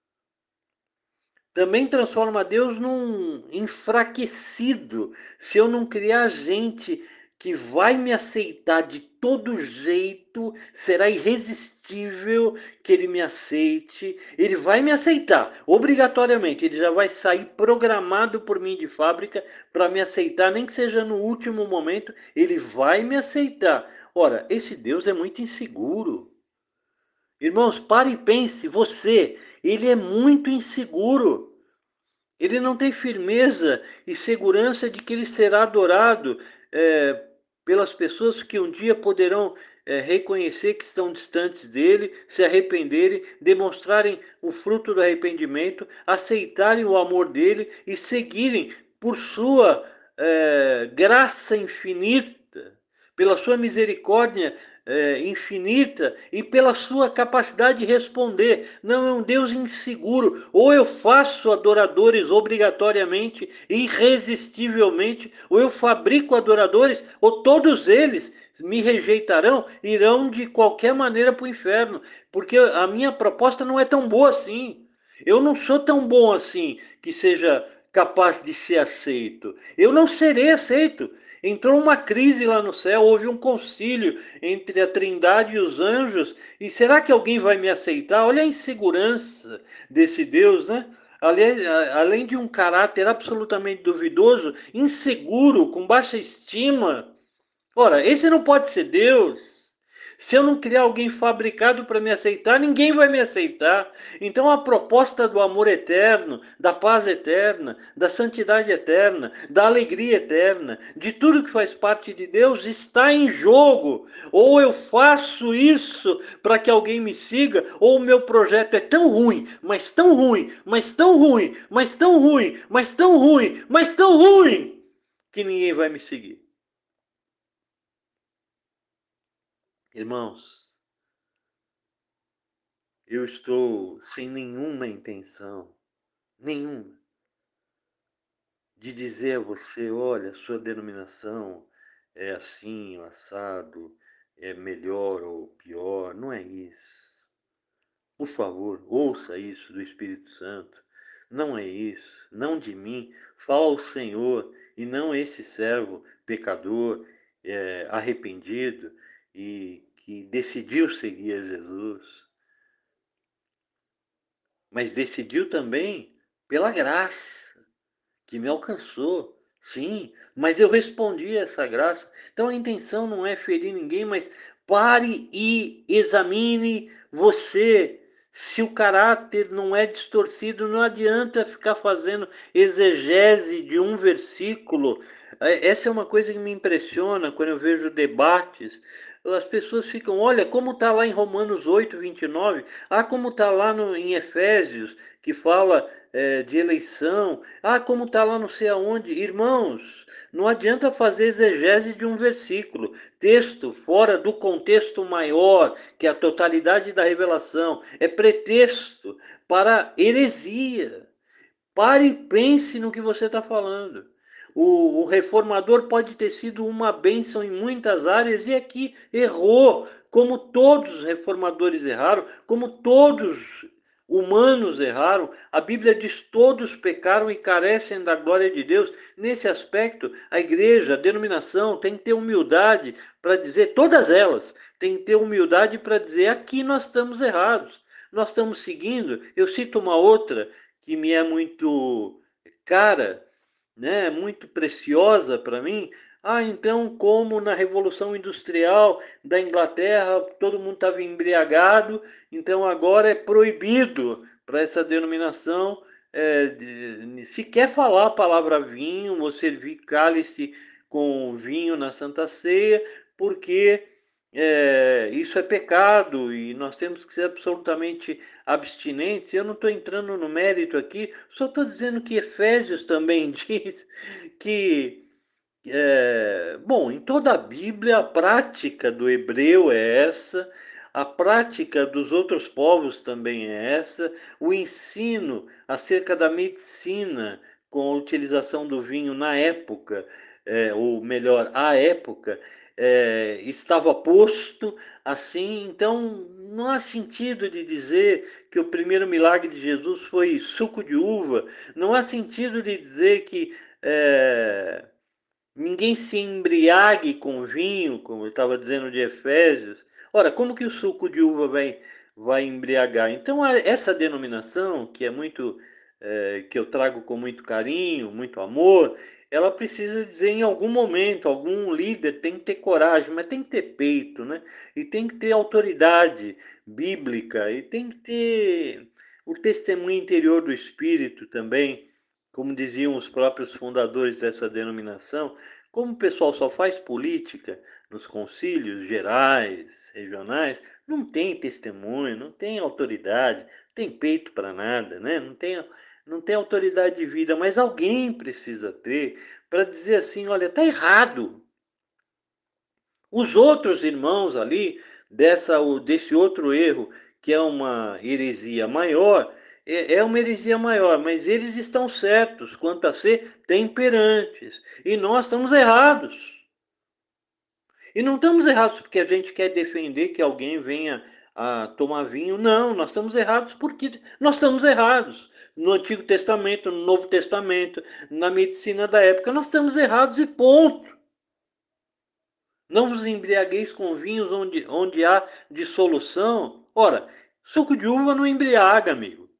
Também transforma Deus num enfraquecido. Se eu não criar gente que vai me aceitar de todo jeito, será irresistível que ele me aceite. Ele vai me aceitar, obrigatoriamente. Ele já vai sair programado por mim de fábrica para me aceitar, nem que seja no último momento. Ele vai me aceitar. Ora, esse Deus é muito inseguro. Irmãos, pare e pense, você, ele é muito inseguro. Ele não tem firmeza e segurança de que ele será adorado é, pelas pessoas que um dia poderão é, reconhecer que estão distantes dele, se arrependerem, demonstrarem o fruto do arrependimento, aceitarem o amor dele e seguirem por sua é, graça infinita, pela sua misericórdia é, infinita e pela sua capacidade de responder. Não é um Deus inseguro. Ou eu faço adoradores obrigatoriamente, irresistivelmente, ou eu fabrico adoradores, ou todos eles me rejeitarão, irão de qualquer maneira para o inferno. Porque a minha proposta não é tão boa assim. Eu não sou tão bom assim que seja capaz de ser aceito. Eu não serei aceito. Entrou uma crise lá no céu, houve um concílio entre a Trindade e os anjos, e será que alguém vai me aceitar? Olha a insegurança desse Deus, né? Além, além de um caráter absolutamente duvidoso, inseguro, com baixa estima. Ora, esse não pode ser Deus. Se eu não criar alguém fabricado para me aceitar, ninguém vai me aceitar. Então a proposta do amor eterno, da paz eterna, da santidade eterna, da alegria eterna, de tudo que faz parte de Deus está em jogo. Ou eu faço isso para que alguém me siga, ou o meu projeto é tão ruim, mas tão ruim, mas tão ruim, mas tão ruim, mas tão ruim, mas tão ruim, que ninguém vai me seguir. Irmãos, eu estou sem nenhuma intenção, nenhuma, de dizer a você, olha, sua denominação é assim, o assado, é melhor ou pior. Não é isso. Por favor, ouça isso do Espírito Santo. Não é isso, não de mim. Fala ao Senhor e não esse servo pecador, é, arrependido e que decidiu seguir a Jesus. Mas decidiu também pela graça que me alcançou. Sim, mas eu respondi a essa graça. Então a intenção não é ferir ninguém, mas pare e examine você. Se o caráter não é distorcido, não adianta ficar fazendo exegese de um versículo. Essa é uma coisa que me impressiona quando eu vejo debates. As pessoas ficam, olha, como está lá em Romanos oito, vinte e nove, ah, como está lá no, em Efésios, que fala é, de eleição, ah, como está lá não sei aonde. Irmãos, não adianta fazer exegese de um versículo. Texto fora do contexto maior, que é a totalidade da revelação, é pretexto para heresia. Pare e pense no que você está falando. O, o reformador pode ter sido uma bênção em muitas áreas e aqui errou, como todos os reformadores erraram, como todos humanos erraram. A Bíblia diz: todos pecaram e carecem da glória de Deus. Nesse aspecto, a igreja, a denominação, tem que ter humildade para dizer, todas elas, tem que ter humildade para dizer: aqui nós estamos errados. Nós estamos seguindo. Eu cito uma outra que me é muito cara, né, muito preciosa para mim. Ah, então, como na Revolução Industrial da Inglaterra, todo mundo estava embriagado, então agora é proibido para essa denominação é, de, se quer falar a palavra vinho ou servir cálice com vinho na Santa Ceia, porque é, isso é pecado e nós temos que ser absolutamente abstinentes. Eu não estou entrando no mérito aqui, só estou dizendo que Efésios também diz que, é, bom, em toda a Bíblia a prática do hebreu é essa, a prática dos outros povos também é essa, o ensino acerca da medicina com a utilização do vinho na época, é, ou melhor, à época, é, estava posto assim. Então não há sentido de dizer que o primeiro milagre de Jesus foi suco de uva, não há sentido de dizer que é, ninguém se embriague com vinho, como eu estava dizendo de Efésios. Ora, como que o suco de uva vai, vai embriagar? Então, essa denominação, que é muito, é, que eu trago com muito carinho, muito amor, ela precisa dizer em algum momento, algum líder tem que ter coragem, mas tem que ter peito, né? E tem que ter autoridade bíblica, e tem que ter o testemunho interior do Espírito também, como diziam os próprios fundadores dessa denominação. Como o pessoal só faz política nos concílios gerais, regionais, não tem testemunho, não tem autoridade, não tem peito para nada, né? Não tem, não tem autoridade de vida, mas alguém precisa ter para dizer assim, olha, está errado. Os outros irmãos ali, dessa, desse outro erro, que é uma heresia maior, é, é uma heresia maior, mas eles estão certos quanto a ser temperantes. E nós estamos errados. E não estamos errados porque a gente quer defender que alguém venha a tomar vinho. Não, nós estamos errados porque nós estamos errados. No Antigo Testamento, no Novo Testamento, na medicina da época, nós estamos errados e ponto. Não vos embriagueis com vinhos onde, onde há dissolução. Ora, suco de uva não embriaga, amigo.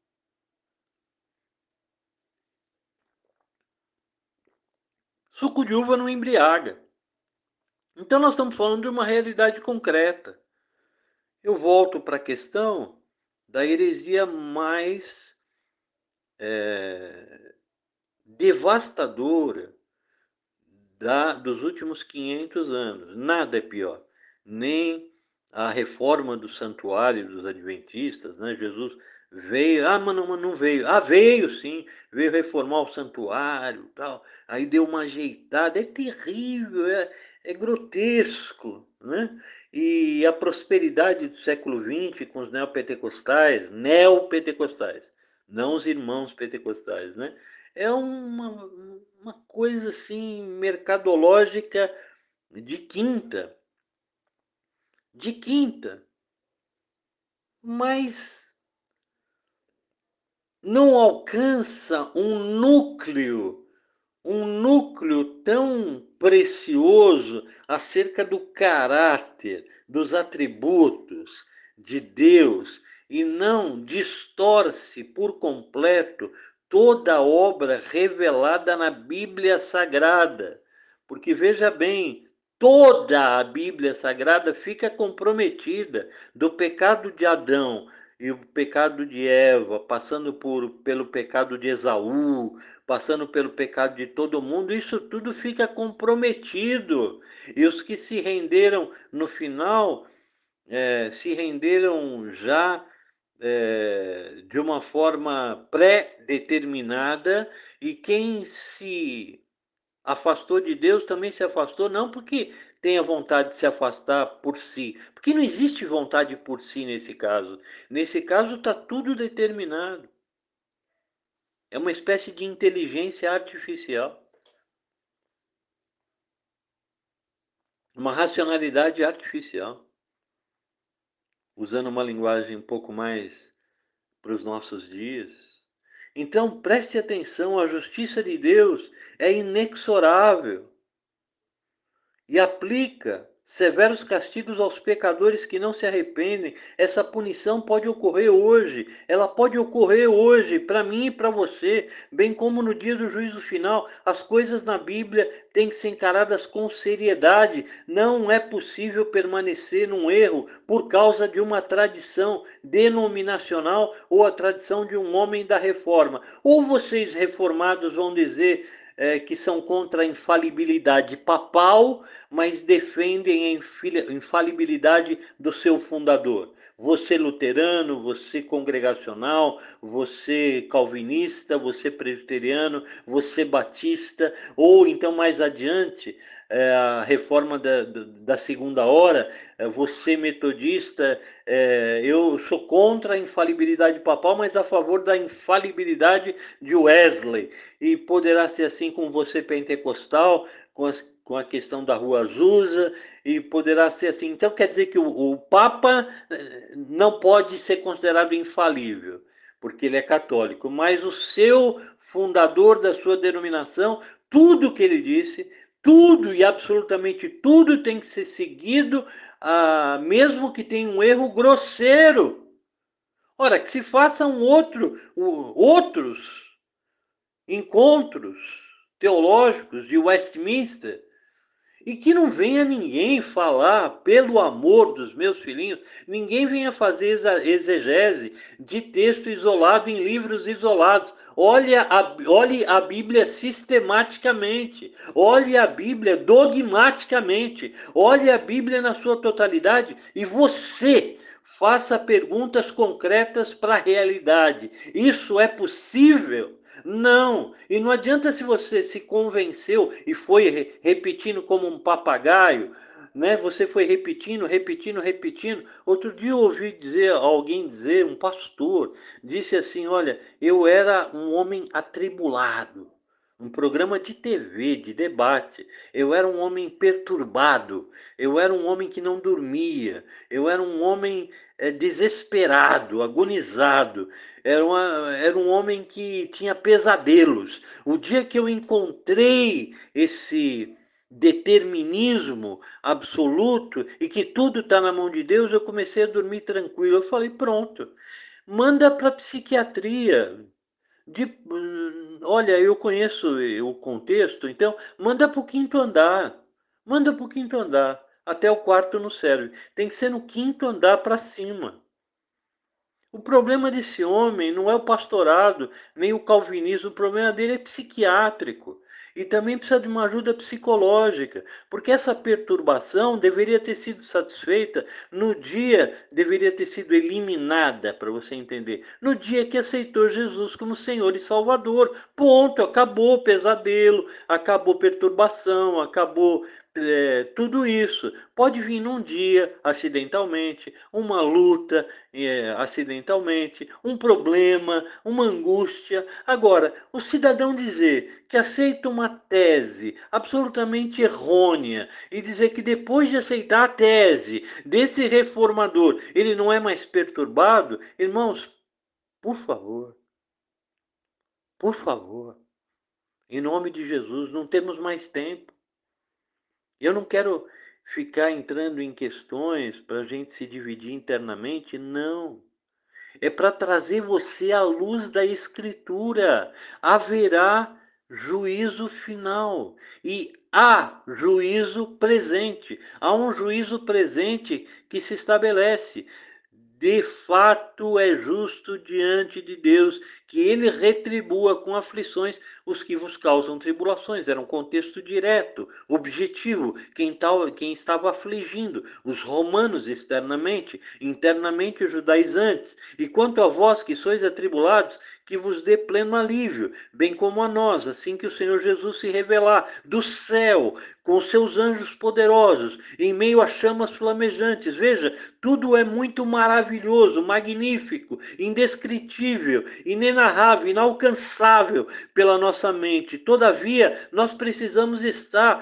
Suco de uva não embriaga. Então nós estamos falando de uma realidade concreta. Eu volto para a questão da heresia mais é, devastadora da, dos últimos quinhentos anos. Nada é pior. Nem a reforma do santuário dos adventistas, né? Jesus veio, ah, mas não, não veio. Ah, veio sim, veio reformar o santuário, tal. Aí deu uma ajeitada, é terrível, é, é grotesco, né? E a prosperidade do século vinte com os neopentecostais, neopentecostais, não os irmãos pentecostais, né? É uma, uma coisa assim mercadológica de quinta, de quinta, mas não alcança um núcleo, um núcleo tão precioso acerca do caráter, dos atributos de Deus e não distorce por completo toda a obra revelada na Bíblia Sagrada. Porque veja bem, toda a Bíblia Sagrada fica comprometida do pecado de Adão e o pecado de Eva, passando por, pelo pecado de Esaú, passando pelo pecado de todo mundo, isso tudo fica comprometido. E os que se renderam no final, é, se renderam já é, de uma forma pré-determinada, e quem se afastou de Deus também se afastou, não porque tenha vontade de se afastar por si, porque não existe vontade por si nesse caso. Nesse caso está tudo determinado. É uma espécie de inteligência artificial, uma racionalidade artificial, usando uma linguagem um pouco mais para os nossos dias. Então preste atenção, a justiça de Deus é inexorável e aplica severos castigos aos pecadores que não se arrependem. Essa punição pode ocorrer hoje, ela pode ocorrer hoje, para mim e para você, bem como no dia do juízo final. As coisas na Bíblia têm que ser encaradas com seriedade. Não é possível permanecer num erro por causa de uma tradição denominacional ou a tradição de um homem da reforma. Ou vocês reformados vão dizer é, que são contra a infalibilidade papal, mas defendem a infalibilidade do seu fundador. Você luterano, você congregacional, você calvinista, você presbiteriano, você batista, ou então mais adiante, é, a reforma da, da segunda hora, é, você metodista, é, eu sou contra a infalibilidade papal, mas a favor da infalibilidade de Wesley. E poderá ser assim com você pentecostal, com as com a questão da Rua Azusa, e poderá ser assim. Então quer dizer que o, o Papa não pode ser considerado infalível, porque ele é católico, mas o seu fundador da sua denominação, tudo que ele disse, tudo e absolutamente tudo tem que ser seguido, ah, mesmo que tenha um erro grosseiro. Ora, que se façam outro, outros encontros teológicos de Westminster, e que não venha ninguém falar, pelo amor dos meus filhinhos, ninguém venha fazer exegese de texto isolado em livros isolados. Olhe a, olhe a Bíblia sistematicamente, olhe a Bíblia dogmaticamente, olhe a Bíblia na sua totalidade e você faça perguntas concretas para a realidade. Isso é possível? Não, e não adianta se você se convenceu e foi repetindo como um papagaio, né? Você foi repetindo, repetindo, repetindo. Outro dia eu ouvi dizer, alguém dizer, um pastor, disse assim, olha, eu era um homem atribulado. Um programa de T V, de debate. Eu era um homem perturbado. Eu era um homem que não dormia. Eu era um homem é, desesperado, agonizado. Era, uma, era um homem que tinha pesadelos. O dia que eu encontrei esse determinismo absoluto e que tudo está na mão de Deus, eu comecei a dormir tranquilo. Eu falei, pronto, manda para a psiquiatria. De, hum, olha, eu conheço o contexto, então manda para o quinto andar. Manda para o quinto andar. Até o quarto não serve. Tem que ser no quinto andar para cima. O problema desse homem não é o pastorado, nem o calvinismo, o problema dele é psiquiátrico. E também precisa de uma ajuda psicológica, porque essa perturbação deveria ter sido satisfeita no dia, deveria ter sido eliminada, para você entender, no dia que aceitou Jesus como Senhor e Salvador. Ponto, acabou o pesadelo, acabou a perturbação, acabou é, tudo isso. Pode vir num dia, acidentalmente, uma luta, é, acidentalmente, um problema, uma angústia. Agora, o cidadão dizer que aceita uma tese absolutamente errônea e dizer que depois de aceitar a tese desse reformador, ele não é mais perturbado, irmãos, por favor, por favor, em nome de Jesus, não temos mais tempo. Eu não quero ficar entrando em questões para a gente se dividir internamente, não. É para trazer você à luz da Escritura. Haverá juízo final. E há juízo presente. Há um juízo presente que se estabelece. De fato é justo diante de Deus que ele retribua com aflições os que vos causam tribulações. Era um contexto direto, objetivo. Quem, tal, quem estava afligindo? Os romanos externamente, internamente os judaizantes. E quanto a vós que sois atribulados, que vos dê pleno alívio, bem como a nós, assim que o Senhor Jesus se revelar do céu, com seus anjos poderosos, em meio a chamas flamejantes. Veja, tudo é muito maravilhoso, magnífico, indescritível, inenarrável, inalcançável pela nossa mente. Todavia, nós precisamos estar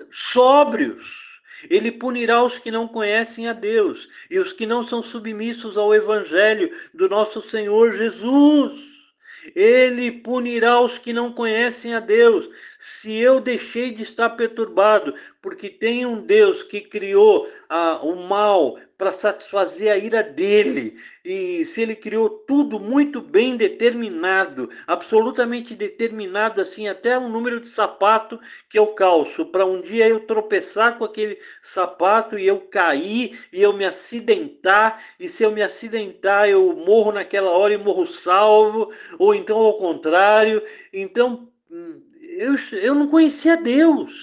sóbrios. Ele punirá os que não conhecem a Deus e os que não são submissos ao Evangelho do nosso Senhor Jesus. Ele punirá os que não conhecem a Deus. Se eu deixei de estar perturbado, porque tem um Deus que criou ah, o mal para satisfazer a ira dele, e se ele criou tudo muito bem determinado, absolutamente determinado, assim, até o número de sapato que eu calço, para um dia eu tropeçar com aquele sapato e eu cair e eu me acidentar, e se eu me acidentar eu morro naquela hora e morro salvo, ou então ao contrário. Então, eu, eu não conhecia Deus.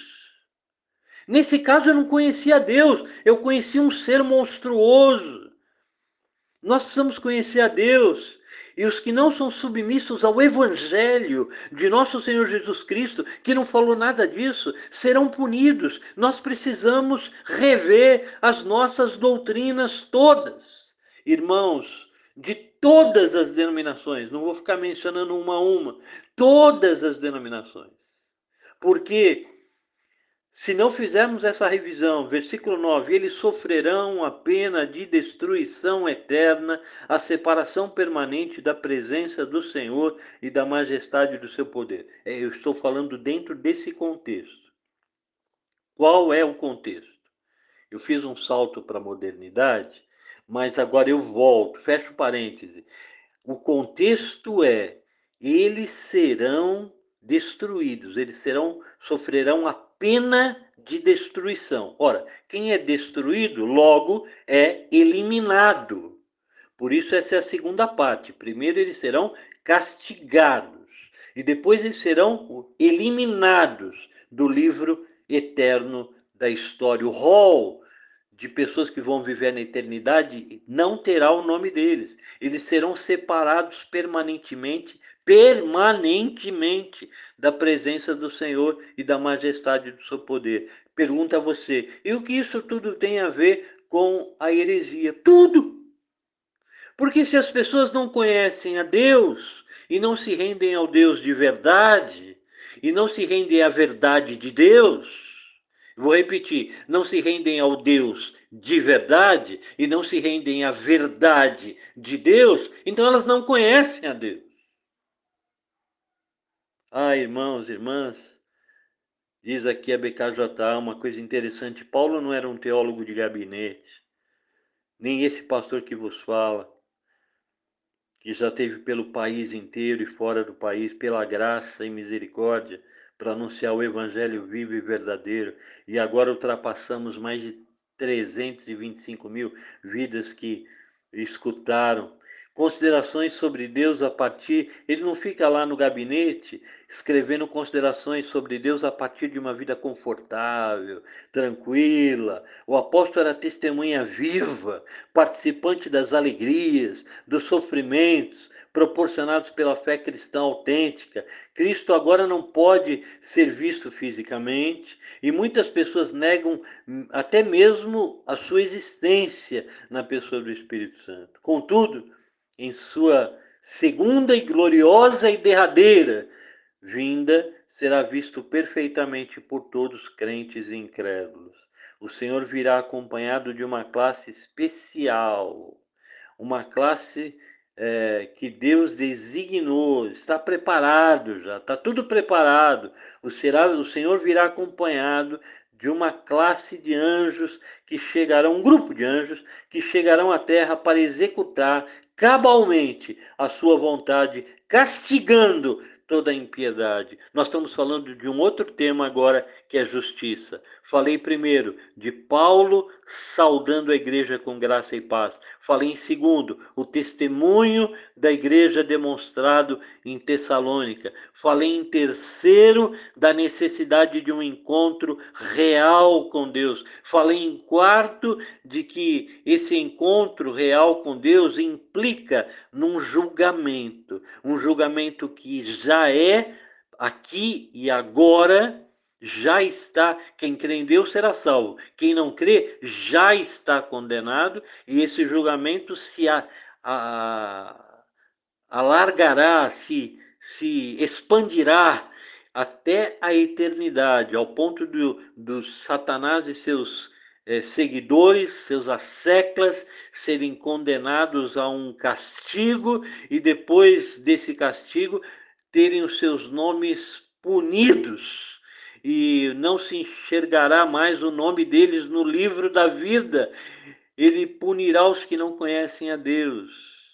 Nesse caso eu não conhecia Deus, eu conhecia um ser monstruoso. Nós precisamos conhecer a Deus. E os que não são submissos ao Evangelho de nosso Senhor Jesus Cristo, que não falou nada disso, serão punidos. Nós precisamos rever as nossas doutrinas todas. Irmãos, de todas as denominações, não vou ficar mencionando uma a uma, todas as denominações. Porque se não fizermos essa revisão, versículo nove, eles sofrerão a pena de destruição eterna, a separação permanente da presença do Senhor e da majestade do seu poder. Eu estou falando dentro desse contexto. Qual é o contexto? Eu fiz um salto para a modernidade, mas agora eu volto, fecho parêntese. O contexto é, eles serão destruídos, eles serão, sofrerão a pena de destruição. Ora, quem é destruído, logo é eliminado. Por isso essa é a segunda parte. Primeiro eles serão castigados e depois eles serão eliminados do livro eterno da história. O rol de pessoas que vão viver na eternidade não terá o nome deles. Eles serão separados permanentemente, permanentemente da presença do Senhor e da majestade do seu poder. Pergunta a você, e o que isso tudo tem a ver com a heresia? Tudo! Porque se as pessoas não conhecem a Deus e não se rendem ao Deus de verdade, e não se rendem à verdade de Deus, vou repetir, não se rendem ao Deus de verdade e não se rendem à verdade de Deus, então elas não conhecem a Deus. Ah, irmãos, irmãs, diz aqui a B K J A uma coisa interessante. Paulo não era um teólogo de gabinete, nem esse pastor que vos fala, que já teve pelo país inteiro e fora do país, pela graça e misericórdia, para anunciar o evangelho vivo e verdadeiro. E agora ultrapassamos mais de trezentos e vinte e cinco mil vidas que escutaram. Considerações sobre Deus a partir... Ele não fica lá no gabinete escrevendo considerações sobre Deus a partir de uma vida confortável, tranquila. O apóstolo era testemunha viva, participante das alegrias, dos sofrimentos proporcionados pela fé cristã autêntica. Cristo agora não pode ser visto fisicamente e muitas pessoas negam até mesmo a sua existência na pessoa do Espírito Santo. Contudo, em sua segunda e gloriosa e derradeira vinda, será visto perfeitamente por todos crentes e incrédulos. O Senhor virá acompanhado de uma classe especial, uma classe é, que Deus designou, está preparado já, está tudo preparado. O, será, o Senhor virá acompanhado de uma classe de anjos que chegarão, um grupo de anjos que chegarão à terra para executar cabalmente a sua vontade, castigando toda a impiedade. Nós estamos falando de um outro tema agora, que é justiça. Falei primeiro de Paulo saudando a igreja com graça e paz. Falei em segundo, o testemunho da igreja demonstrado em Tessalônica. Falei em terceiro, da necessidade de um encontro real com Deus. Falei em quarto, de que esse encontro real com Deus implica num julgamento, um julgamento que já é aqui e agora, já está, quem crê em Deus será salvo, quem não crê já está condenado, e esse julgamento se a, a, alargará, se, se expandirá até a eternidade, ao ponto do, do Satanás e seus é, seguidores, seus asseclas, serem condenados a um castigo e depois desse castigo terem os seus nomes punidos e não se enxergará mais o nome deles no livro da vida. Ele punirá os que não conhecem a Deus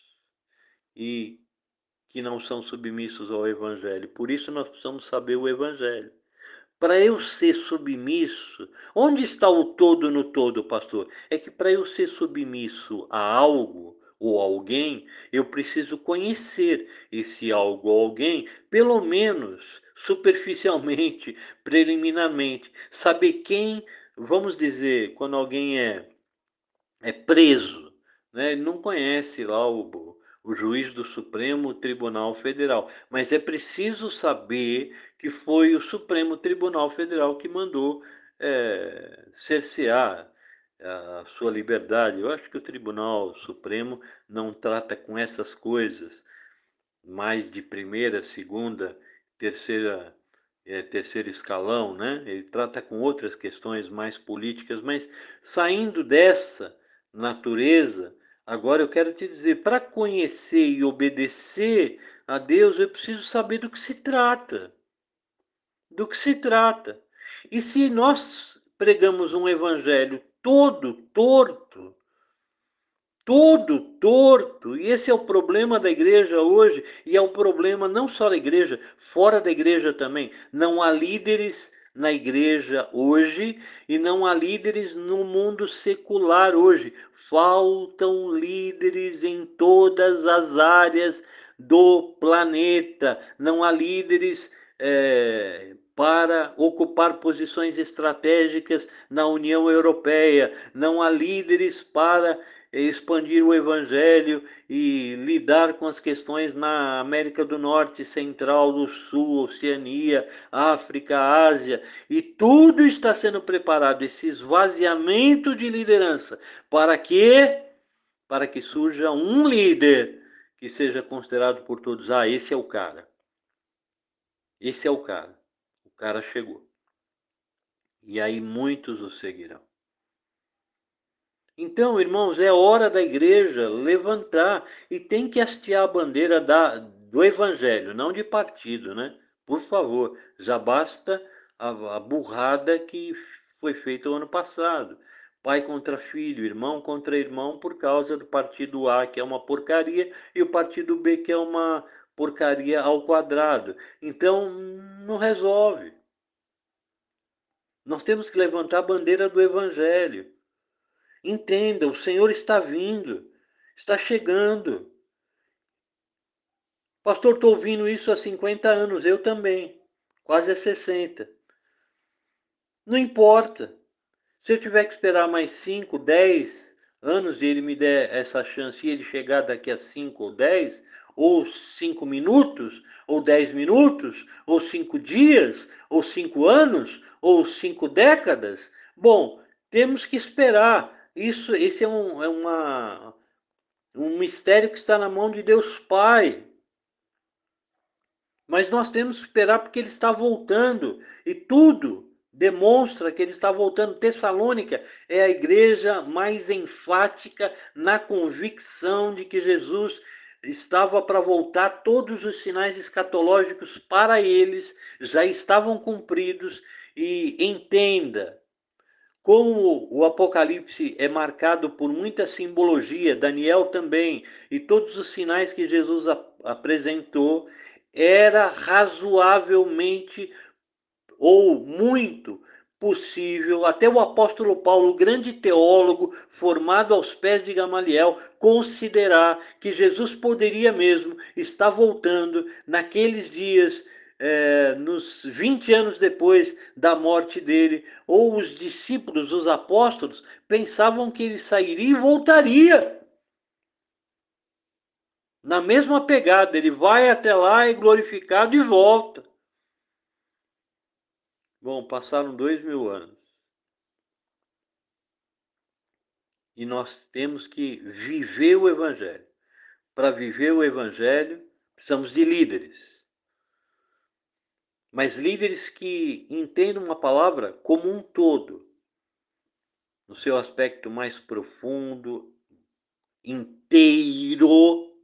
e que não são submissos ao Evangelho. Por isso nós precisamos saber o Evangelho. Para eu ser submisso, onde está o todo no todo, pastor? É que para eu ser submisso a algo ou alguém, eu preciso conhecer esse algo ou alguém, pelo menos superficialmente, preliminarmente. Saber quem, vamos dizer, quando alguém é, é preso, né? Ele não conhece lá o, o juiz do Supremo Tribunal Federal, mas é preciso saber que foi o Supremo Tribunal Federal que mandou é, cercear a sua liberdade. Eu acho que o Tribunal Supremo não trata com essas coisas mais de primeira, segunda, terceira, é, terceiro escalão, né? Ele trata com outras questões mais políticas, mas saindo dessa natureza, agora eu quero te dizer, para conhecer e obedecer a Deus, eu preciso saber do que se trata. Do que se trata. E se nós pregamos um evangelho todo torto, todo torto, e esse é o problema da igreja hoje, e é o problema não só da igreja, fora da igreja também. Não há líderes na igreja hoje e não há líderes no mundo secular hoje. Faltam líderes em todas as áreas do planeta. Não há líderes é, para ocupar posições estratégicas na União Europeia. Não há líderes para expandir o evangelho e lidar com as questões na América do Norte, Central, do Sul, Oceania, África, Ásia, e tudo está sendo preparado, esse esvaziamento de liderança, para que para que surja um líder que seja considerado por todos, ah, esse é o cara. Esse é o cara. O cara chegou. E aí muitos o seguirão. Então, irmãos, é hora da igreja levantar e tem que hastear a bandeira da, do evangelho, não de partido, né? Por favor, já basta a, a burrada que foi feita o ano passado. Pai contra filho, irmão contra irmão, por causa do partido A, que é uma porcaria, e o partido B, que é uma porcaria ao quadrado. Então, não resolve. Nós temos que levantar a bandeira do evangelho. Entenda, o Senhor está vindo, está chegando. Pastor, estou ouvindo isso há cinquenta anos, eu também, quase há sessenta. Não importa. Se eu tiver que esperar mais cinco, dez anos e ele me der essa chance e ele chegar daqui a cinco ou dez, ou cinco minutos, ou dez minutos, ou cinco dias, ou cinco anos, ou cinco décadas, bom, temos que esperar. Isso, esse é, um, é uma, um mistério que está na mão de Deus Pai. Mas nós temos que esperar porque ele está voltando. E tudo demonstra que ele está voltando. Tessalônica é a igreja mais enfática na convicção de que Jesus estava para voltar. Todos os sinais escatológicos para eles já estavam cumpridos. E entenda, como o Apocalipse é marcado por muita simbologia, Daniel também, e todos os sinais que Jesus ap apresentou, era razoavelmente ou muito possível, até o apóstolo Paulo, o grande teólogo formado aos pés de Gamaliel, considerar que Jesus poderia mesmo estar voltando naqueles dias, é, nos vinte anos depois da morte dele, ou os discípulos, os apóstolos, pensavam que ele sairia e voltaria. Na mesma pegada, ele vai até lá, é glorificado e volta. Bom, passaram dois mil anos. E nós temos que viver o Evangelho. Para viver o Evangelho, precisamos de líderes. Mas líderes que entendam uma palavra como um todo, no seu aspecto mais profundo, inteiro,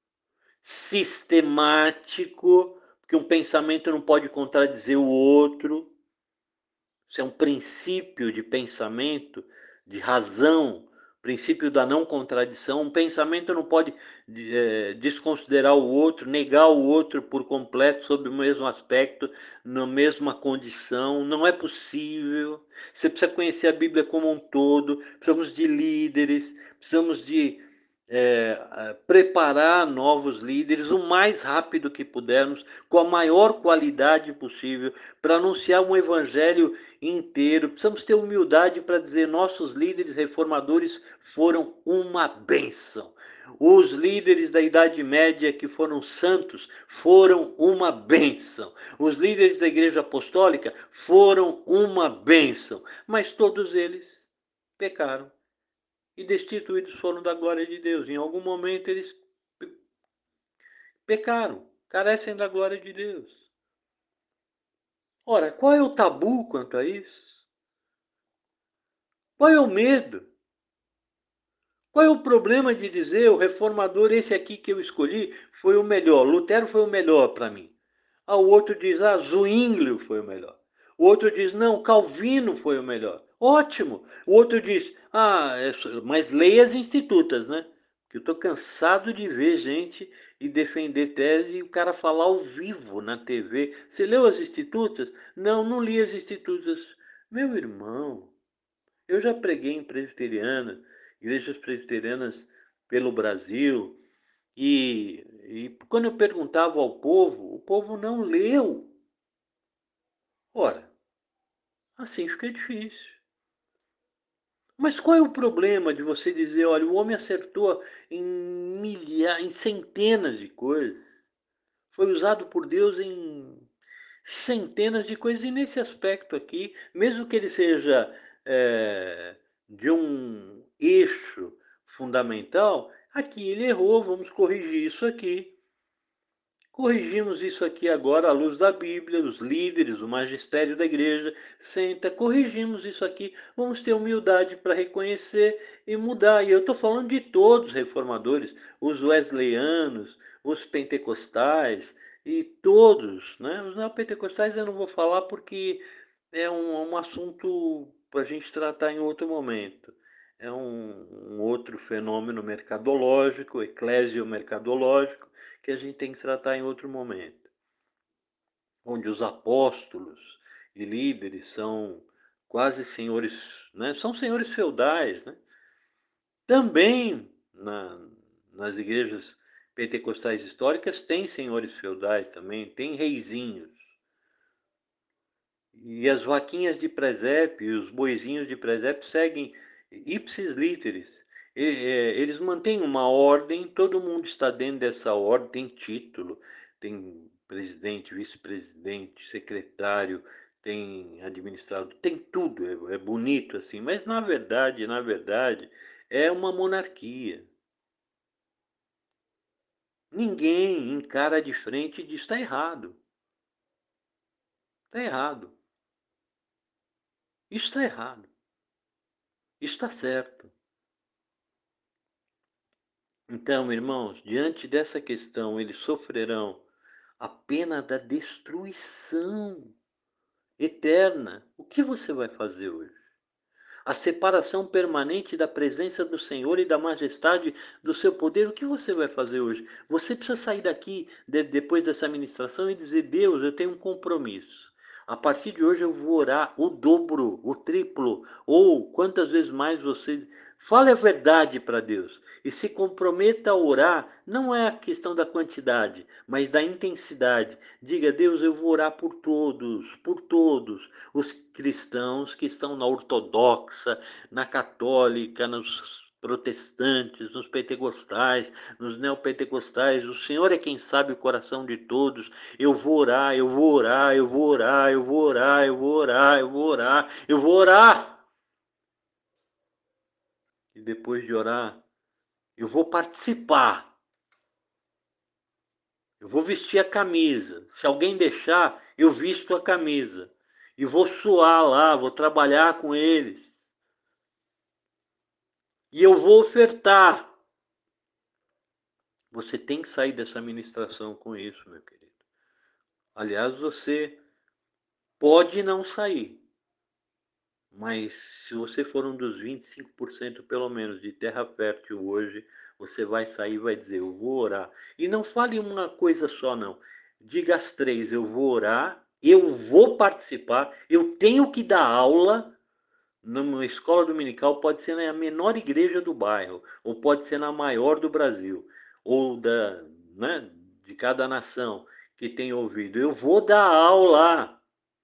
sistemático, porque um pensamento não pode contradizer o outro. Isso é um princípio de pensamento, de razão, princípio da não contradição. Um pensamento não pode é, desconsiderar o outro, negar o outro por completo sobre o mesmo aspecto, na mesma condição. Não é possível. Você precisa conhecer a Bíblia como um todo. Precisamos de líderes, precisamos de é, preparar novos líderes o mais rápido que pudermos, com a maior qualidade possível, para anunciar um evangelho inteiro. Precisamos ter humildade para dizer: nossos líderes reformadores foram uma bênção. Os líderes da Idade Média que foram santos foram uma bênção. Os líderes da Igreja Apostólica foram uma bênção. Mas todos eles pecaram e destituídos foram da glória de Deus. Em algum momento eles pecaram, carecem da glória de Deus. Ora, qual é o tabu quanto a isso? Qual é o medo? Qual é o problema de dizer o reformador, esse aqui que eu escolhi, foi o melhor? Lutero foi o melhor para mim. Ah, o outro diz, ah, Zwinglio foi o melhor. O outro diz, não, Calvino foi o melhor. Ótimo. O outro diz, ah, mas leia as institutas, né? Porque eu estou cansado de ver gente e defender tese e o cara falar ao vivo na T V. Você leu as institutas? Não, não li as institutas. Meu irmão, eu já preguei em presbiteriana, igrejas presbiterianas pelo Brasil, e, e quando eu perguntava ao povo, o povo não leu. Ora, assim fica difícil. Mas qual é o problema de você dizer, olha, o homem acertou em milhares, em centenas de coisas, foi usado por Deus em centenas de coisas, e nesse aspecto aqui, mesmo que ele seja é, de um eixo fundamental, aqui ele errou, vamos corrigir isso aqui. Corrigimos isso aqui agora à luz da Bíblia, os líderes, o magistério da igreja, senta, corrigimos isso aqui, vamos ter humildade para reconhecer e mudar. E eu estou falando de todos os reformadores, os wesleyanos, os pentecostais e todos, né? Os neopentecostais eu não vou falar porque é um, um assunto para a gente tratar em outro momento. É um, um outro fenômeno mercadológico, eclésio-mercadológico, que a gente tem que tratar em outro momento, onde os apóstolos e líderes são quase senhores, né? São senhores feudais, né? Também na, nas igrejas pentecostais históricas tem senhores feudais também, tem reizinhos. E as vaquinhas de presépio e os boizinhos de presépio seguem ipsis literis. Eles mantêm uma ordem, todo mundo está dentro dessa ordem, tem título, tem presidente, vice-presidente, secretário, tem administrador, tem tudo, é, é bonito assim, mas na verdade, na verdade, é uma monarquia. Ninguém encara de frente e diz, está errado, está errado, isso está errado, isso está certo. Então, irmãos, diante dessa questão, eles sofrerão a pena da destruição eterna. O que você vai fazer hoje? A separação permanente da presença do Senhor e da majestade do seu poder. O que você vai fazer hoje? Você precisa sair daqui, de, depois dessa ministração, e dizer, Deus, eu tenho um compromisso. A partir de hoje eu vou orar o dobro, o triplo, ou quantas vezes mais você... Fale a verdade para Deus e se comprometa a orar. Não é a questão da quantidade, mas da intensidade. Diga, Deus, eu vou orar por todos, por todos os cristãos que estão na ortodoxa, na católica, nos protestantes, nos pentecostais, nos neopentecostais. O Senhor é quem sabe o coração de todos. Eu vou orar, eu vou orar, eu vou orar, eu vou orar, eu vou orar, eu vou orar, eu vou orar. E depois de orar, eu vou participar. Eu vou vestir a camisa. Se alguém deixar, eu visto a camisa. E vou suar lá, vou trabalhar com eles. E eu vou ofertar. Você tem que sair dessa ministração com isso, meu querido. Aliás, você pode não sair. Mas se você for um dos vinte e cinco por cento pelo menos de terra fértil hoje, você vai sair e vai dizer, eu vou orar. E não fale uma coisa só, não. Diga as três, eu vou orar, eu vou participar, eu tenho que dar aula numa escola dominical, pode ser na menor igreja do bairro, ou pode ser na maior do Brasil, ou da, né, de cada nação que tem ouvido. Eu vou dar aula.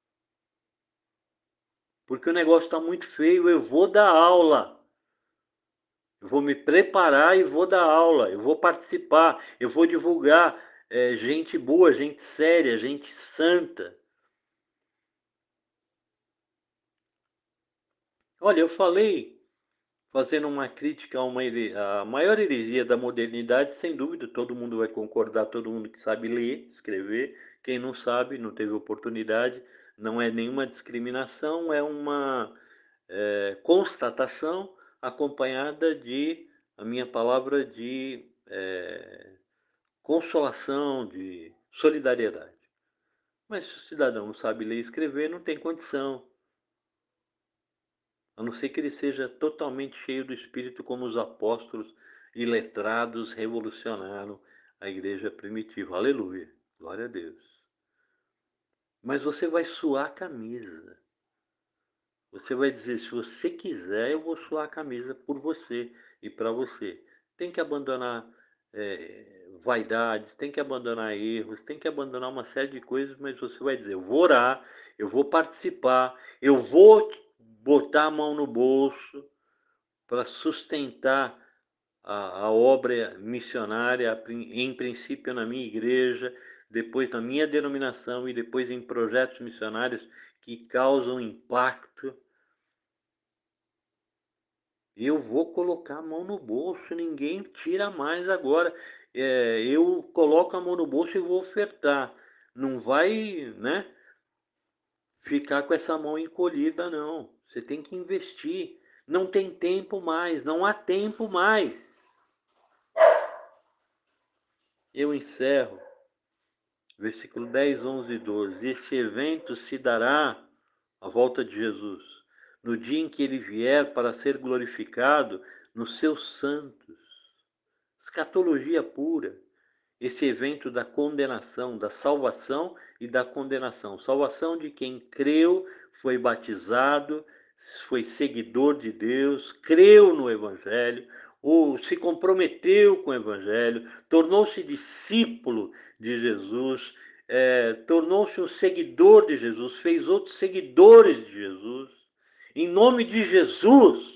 Porque o negócio está muito feio, eu vou dar aula. Eu vou me preparar e vou dar aula. Eu vou participar, eu vou divulgar é, gente boa, gente séria, gente santa. Olha, eu falei, fazendo uma crítica a uma a maior heresia da modernidade, sem dúvida, todo mundo vai concordar, todo mundo que sabe ler, escrever. Quem não sabe, não teve oportunidade, não é nenhuma discriminação, é uma é, constatação acompanhada de a minha palavra de é, consolação, de solidariedade. Mas se o cidadão não sabe ler e escrever, não tem condição, a não ser que ele seja totalmente cheio do Espírito, como os apóstolos e letrados revolucionaram a igreja primitiva. Aleluia, glória a Deus. Mas você vai suar a camisa. Você vai dizer, se você quiser, eu vou suar a camisa por você e para você. Tem que abandonar é, vaidades, tem que abandonar erros, tem que abandonar uma série de coisas, mas você vai dizer, eu vou orar, eu vou participar, eu vou botar a mão no bolso, para sustentar a, a obra missionária, em princípio na minha igreja, depois na minha denominação e depois em projetos missionários que causam impacto. Eu vou colocar a mão no bolso, ninguém tira mais agora. É, eu coloco a mão no bolso e vou ofertar. Não vai, né, ficar com essa mão encolhida, não. Você tem que investir. Não tem tempo mais, não há tempo mais. Eu encerro. Versículo dez, onze e doze. Esse evento se dará, a volta de Jesus, no dia em que ele vier para ser glorificado nos seus santos. Escatologia pura. Esse evento da condenação, da salvação e da condenação. Salvação de quem creu, foi batizado, foi seguidor de Deus, creu no Evangelho, ou se comprometeu com o Evangelho, tornou-se discípulo de Jesus, é, tornou-se um seguidor de Jesus, fez outros seguidores de Jesus. Em nome de Jesus,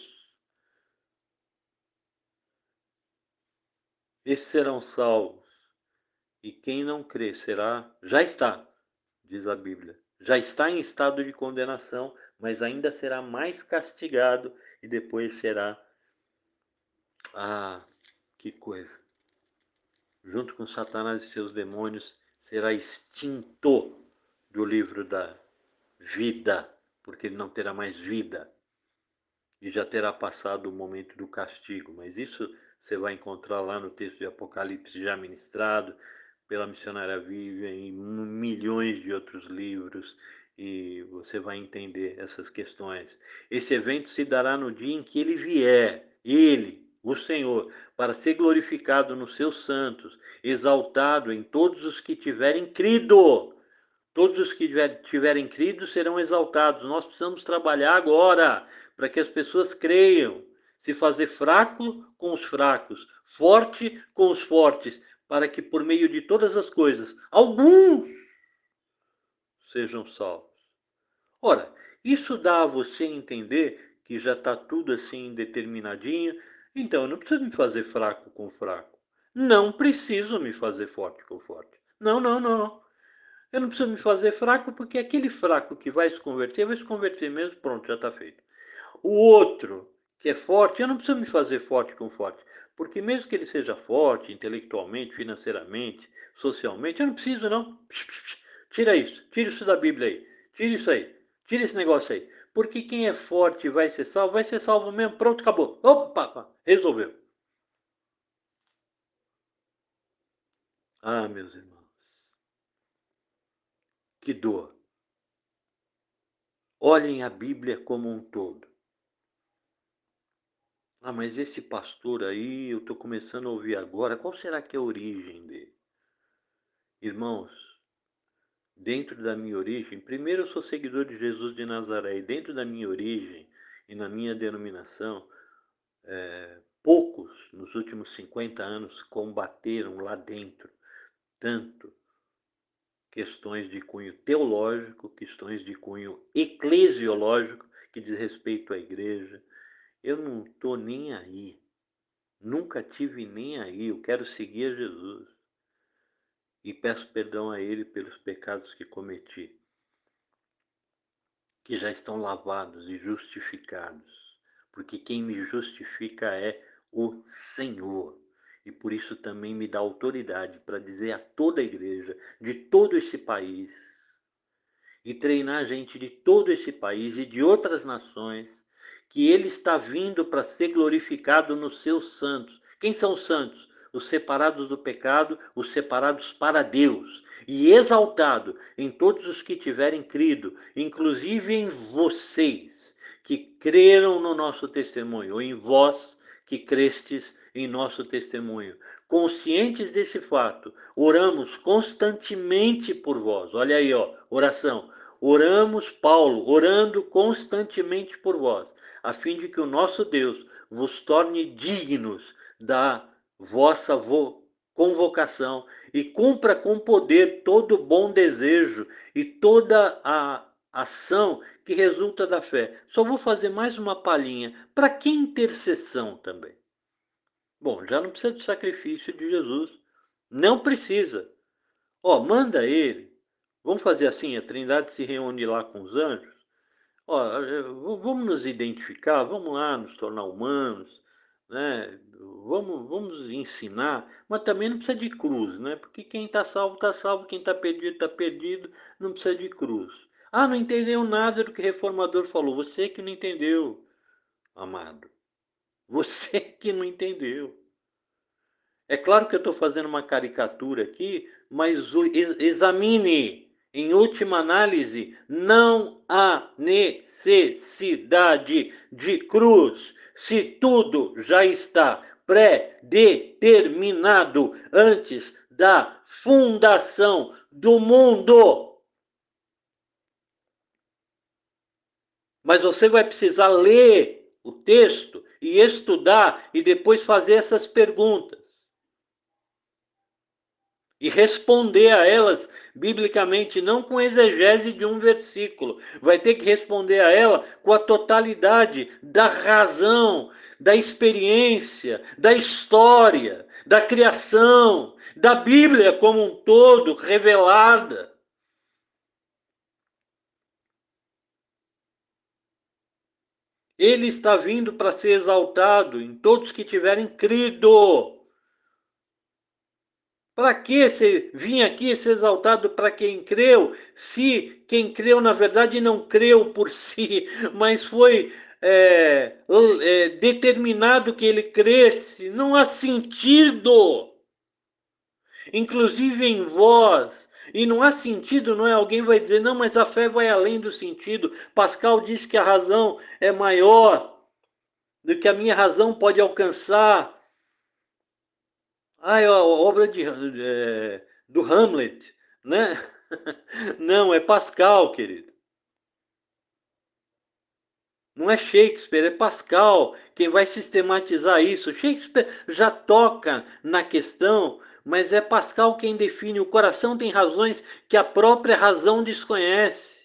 esses serão salvos. E quem não crê será, já está, diz a Bíblia, já está em estado de condenação, mas ainda será mais castigado e depois será, ah, que coisa, junto com Satanás e seus demônios, será extinto do livro da vida, porque ele não terá mais vida e já terá passado o momento do castigo. Mas isso você vai encontrar lá no texto de Apocalipse já ministrado pela missionária Vivian em milhões de outros livros, e você vai entender essas questões. Esse evento se dará no dia em que ele vier, ele, o Senhor, para ser glorificado nos seus santos, exaltado em todos os que tiverem crido. Todos os que tiverem crido serão exaltados. Nós precisamos trabalhar agora para que as pessoas creiam. Se fazer fraco com os fracos, forte com os fortes, para que por meio de todas as coisas, alguns sejam salvos. Ora, isso dá a você entender que já está tudo assim determinadinho. Então, eu não preciso me fazer fraco com fraco. Não preciso me fazer forte com forte. Não, não, não, não. Eu não preciso me fazer fraco, porque aquele fraco que vai se converter, vai se converter mesmo, pronto, já está feito. O outro, que é forte, eu não preciso me fazer forte com forte, porque mesmo que ele seja forte, intelectualmente, financeiramente, socialmente, eu não preciso não. Tira isso, tira isso da Bíblia aí, tira isso aí, tira esse negócio aí. Porque quem é forte vai ser salvo, vai ser salvo mesmo, pronto, acabou. Opa, resolveu. Ah, meus irmãos, que dor. Olhem a Bíblia como um todo. Ah, mas esse pastor aí, eu estou começando a ouvir agora, qual será que é a origem dele? Irmãos, dentro da minha origem, primeiro eu sou seguidor de Jesus de Nazaré, e dentro da minha origem e na minha denominação, é, poucos nos últimos cinquenta anos combateram lá dentro tanto questões de cunho teológico, questões de cunho eclesiológico, que diz respeito à igreja. Eu não estou nem aí. Nunca tive nem aí, eu quero seguir a Jesus. E peço perdão a Ele pelos pecados que cometi, que já estão lavados e justificados. Porque quem me justifica é o Senhor. E por isso também me dá autoridade para dizer a toda a igreja de todo esse país e treinar gente de todo esse país e de outras nações que Ele está vindo para ser glorificado nos seus santos. Quem são os santos? Os separados do pecado, os separados para Deus, e exaltado em todos os que tiverem crido, inclusive em vocês que creram no nosso testemunho, ou em vós que crestes em nosso testemunho. Conscientes desse fato, oramos constantemente por vós. Olha aí, ó, oração. Oramos, Paulo, orando constantemente por vós, a fim de que o nosso Deus vos torne dignos da vossa convocação e cumpra com poder todo bom desejo e toda a ação que resulta da fé. Só vou fazer mais uma palhinha. Para que intercessão também? Bom, já não precisa do sacrifício de Jesus. Não precisa. Ó, manda ele. Vamos fazer assim, a Trindade se reúne lá com os anjos. Ó, vamos nos identificar, vamos lá nos tornar humanos, né? Vamos, vamos ensinar, mas também não precisa de cruz, né? Porque quem está salvo, está salvo, quem está perdido, está perdido, não precisa de cruz. Ah, não entendeu nada do que o reformador falou. Você que não entendeu, amado. Você que não entendeu. É claro que eu estou fazendo uma caricatura aqui, mas examine. Em última análise, não há necessidade de cruz, se tudo já está pré-determinado antes da fundação do mundo. Mas você vai precisar ler o texto e estudar e depois fazer essas perguntas. E responder a elas biblicamente, não com exegese de um versículo. Vai ter que responder a ela com a totalidade da razão, da experiência, da história, da criação, da Bíblia como um todo revelada. Ele está vindo para ser exaltado em todos que tiverem crido. Para que você vir aqui ser exaltado para quem creu, se quem creu, na verdade, não creu por si, mas foi é, é, determinado que ele cresce? Não há sentido. Inclusive em vós. E não há sentido, não é? Alguém vai dizer, não, mas a fé vai além do sentido. Pascal diz que a razão é maior do que a minha razão pode alcançar. Ah, é a obra de, é, do Hamlet, né? Não, é Pascal, querido. Não é Shakespeare, é Pascal quem vai sistematizar isso. Shakespeare já toca na questão, mas é Pascal quem define. O coração tem razões que a própria razão desconhece.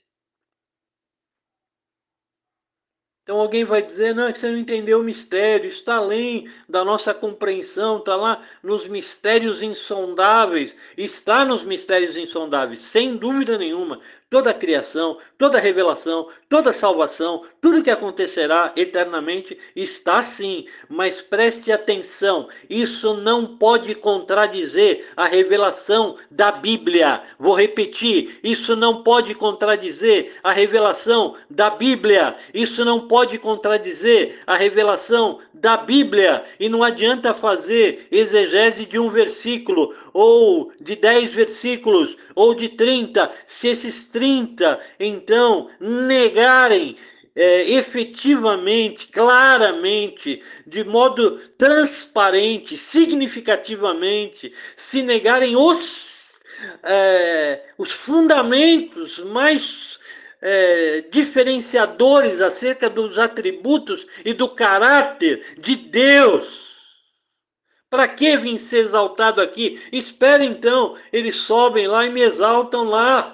Então alguém vai dizer, não, é que você não entendeu o mistério, está além da nossa compreensão, está lá nos mistérios insondáveis, está nos mistérios insondáveis, sem dúvida nenhuma. Toda a criação, toda a revelação, toda a salvação, tudo que acontecerá eternamente está sim, mas preste atenção, isso não pode contradizer a revelação da Bíblia. Vou repetir, isso não pode contradizer a revelação da Bíblia, isso não pode contradizer a revelação da Bíblia, e não adianta fazer exegese de um versículo, ou de dez versículos, ou de trinta, se esses trinta, então, negarem é, efetivamente, claramente, de modo transparente, significativamente, se negarem os, é, os fundamentos mais é, diferenciadores acerca dos atributos e do caráter de Deus. Para que vim ser exaltado aqui? Espera então, eles sobem lá e me exaltam lá.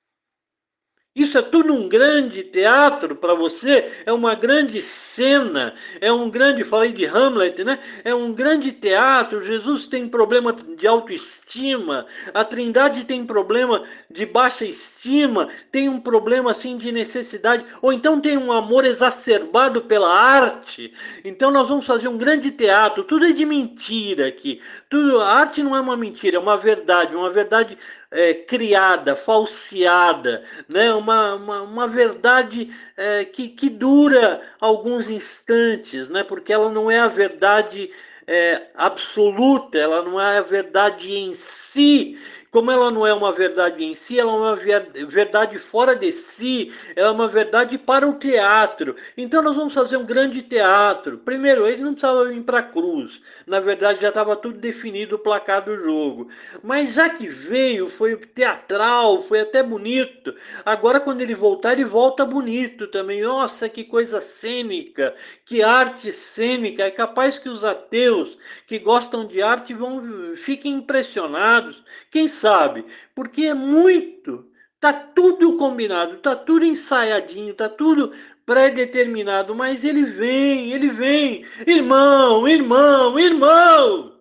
Isso é tudo um grande teatro para você, é uma grande cena, é um grande, falei de Hamlet, né? É um grande teatro. Jesus tem problema de autoestima, a Trindade tem problema de baixa estima, tem um problema assim de necessidade, ou então tem um amor exacerbado pela arte. Então nós vamos fazer um grande teatro, tudo é de mentira aqui. Tudo, a arte não é uma mentira, é uma verdade, uma verdade é, criada, falseada, né? uma, uma, uma verdade é, que, que dura alguns instantes, né? Porque ela não é a verdade é, absoluta, ela não é a verdade em si. Como ela não é uma verdade em si, ela é uma verdade fora de si, ela é uma verdade para o teatro. Então nós vamos fazer um grande teatro. Primeiro, ele não precisava vir para a cruz. Na verdade, já estava tudo definido o placar do jogo. Mas já que veio, foi teatral, foi até bonito. Agora, quando ele voltar, ele volta bonito também. Nossa, que coisa cênica, que arte cênica. É capaz que os ateus que gostam de arte vão, fiquem impressionados. Quem sabe? Porque é muito, Tá tudo combinado, tá tudo ensaiadinho, tá tudo pré-determinado, mas ele vem, ele vem. Irmão, irmão, irmão!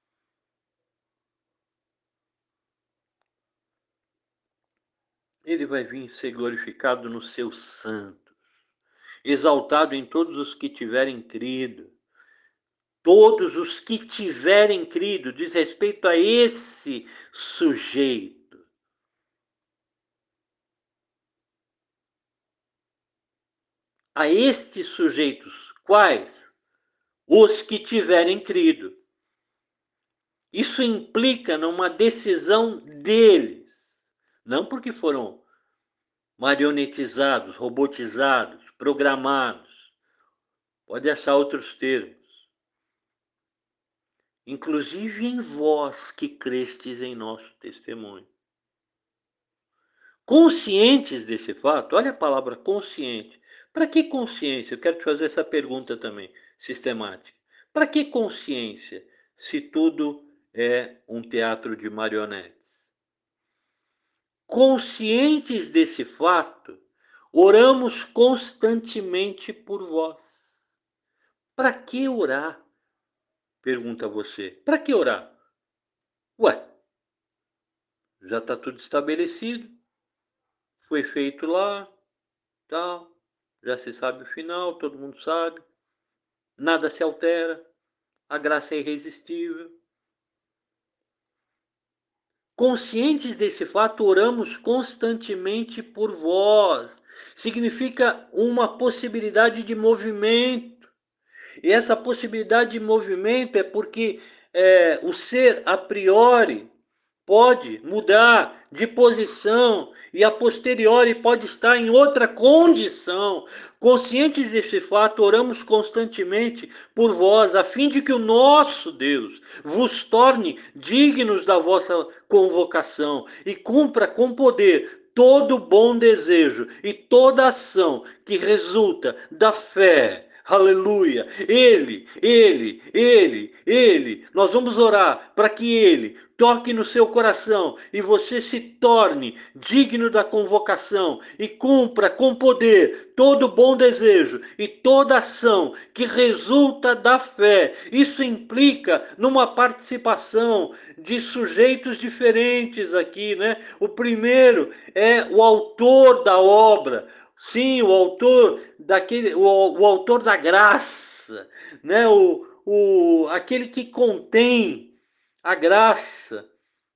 Ele vai vir ser glorificado nos seus santos, exaltado em todos os que tiverem crido. Todos os que tiverem crido, diz respeito a esse sujeito. A estes sujeitos, quais? Os que tiverem crido. Isso implica numa decisão deles, não porque foram marionetizados, robotizados, programados. Pode achar outros termos. Inclusive em vós que crestes em nosso testemunho. Conscientes desse fato, olha a palavra consciente. Para que consciência? Eu quero te fazer essa pergunta também, sistemática. Para que consciência, se tudo é um teatro de marionetes? Conscientes desse fato, oramos constantemente por vós. Para que orar? Pergunta você. Para que orar? Ué, já está tudo estabelecido. Foi feito lá, tal. Já se sabe o final, todo mundo sabe. Nada se altera. A graça é irresistível. Conscientes desse fato, oramos constantemente por vós. Significa uma possibilidade de movimento. E essa possibilidade de movimento é porque é, o ser a priori pode mudar de posição e a posteriori pode estar em outra condição. Conscientes desse fato, oramos constantemente por vós, a fim de que o nosso Deus vos torne dignos da vossa convocação e cumpra com poder todo bom desejo e toda ação que resulta da fé. Aleluia! Ele, ele, ele, ele. Nós vamos orar para que ele toque no seu coração e você se torne digno da convocação e cumpra com poder todo bom desejo e toda ação que resulta da fé. Isso implica numa participação de sujeitos diferentes aqui, né? O primeiro é o autor da obra. Sim, o autor daquele, o, o autor da graça, né? O, o, aquele que contém a graça,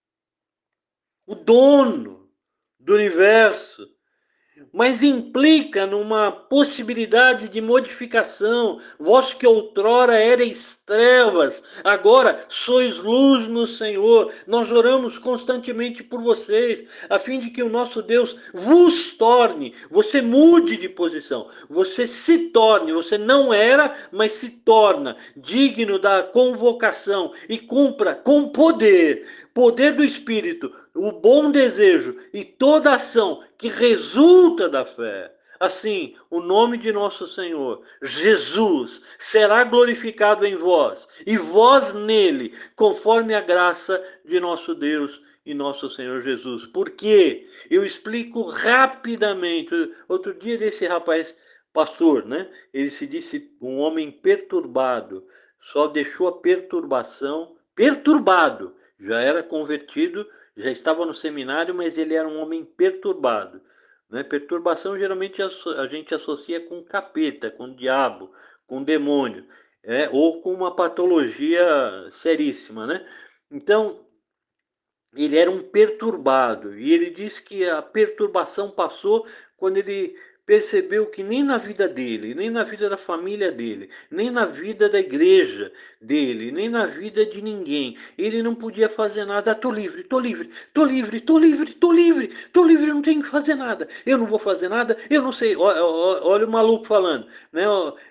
o dono do universo, mas implica numa possibilidade de modificação. Vós que outrora erais trevas, agora sois luz no Senhor. Nós oramos constantemente por vocês, a fim de que o nosso Deus vos torne, você mude de posição, você se torne, você não era, mas se torna digno da convocação e cumpra com poder, poder do Espírito, o bom desejo e toda ação que resulta da fé. Assim, o nome de nosso Senhor, Jesus, será glorificado em vós, e vós nele, conforme a graça de nosso Deus e nosso Senhor Jesus. Por quê? Eu explico rapidamente. Outro dia desse rapaz, pastor, né? Ele se disse um homem perturbado, só deixou a perturbação, perturbado, já era convertido, já estava no seminário, mas ele era um homem perturbado. Né? Perturbação geralmente a gente associa com capeta, com diabo, com demônio, é, ou com uma patologia seríssima. Né? Então, ele era um perturbado, e ele diz que a perturbação passou quando ele percebeu que nem na vida dele, nem na vida da família dele, nem na vida da igreja dele, nem na vida de ninguém, ele não podia fazer nada. Tô livre, tô livre, tô livre, tô livre, tô livre, tô livre, eu não tenho que fazer nada, eu não vou fazer nada, eu não sei. Olha, olha o maluco falando, né?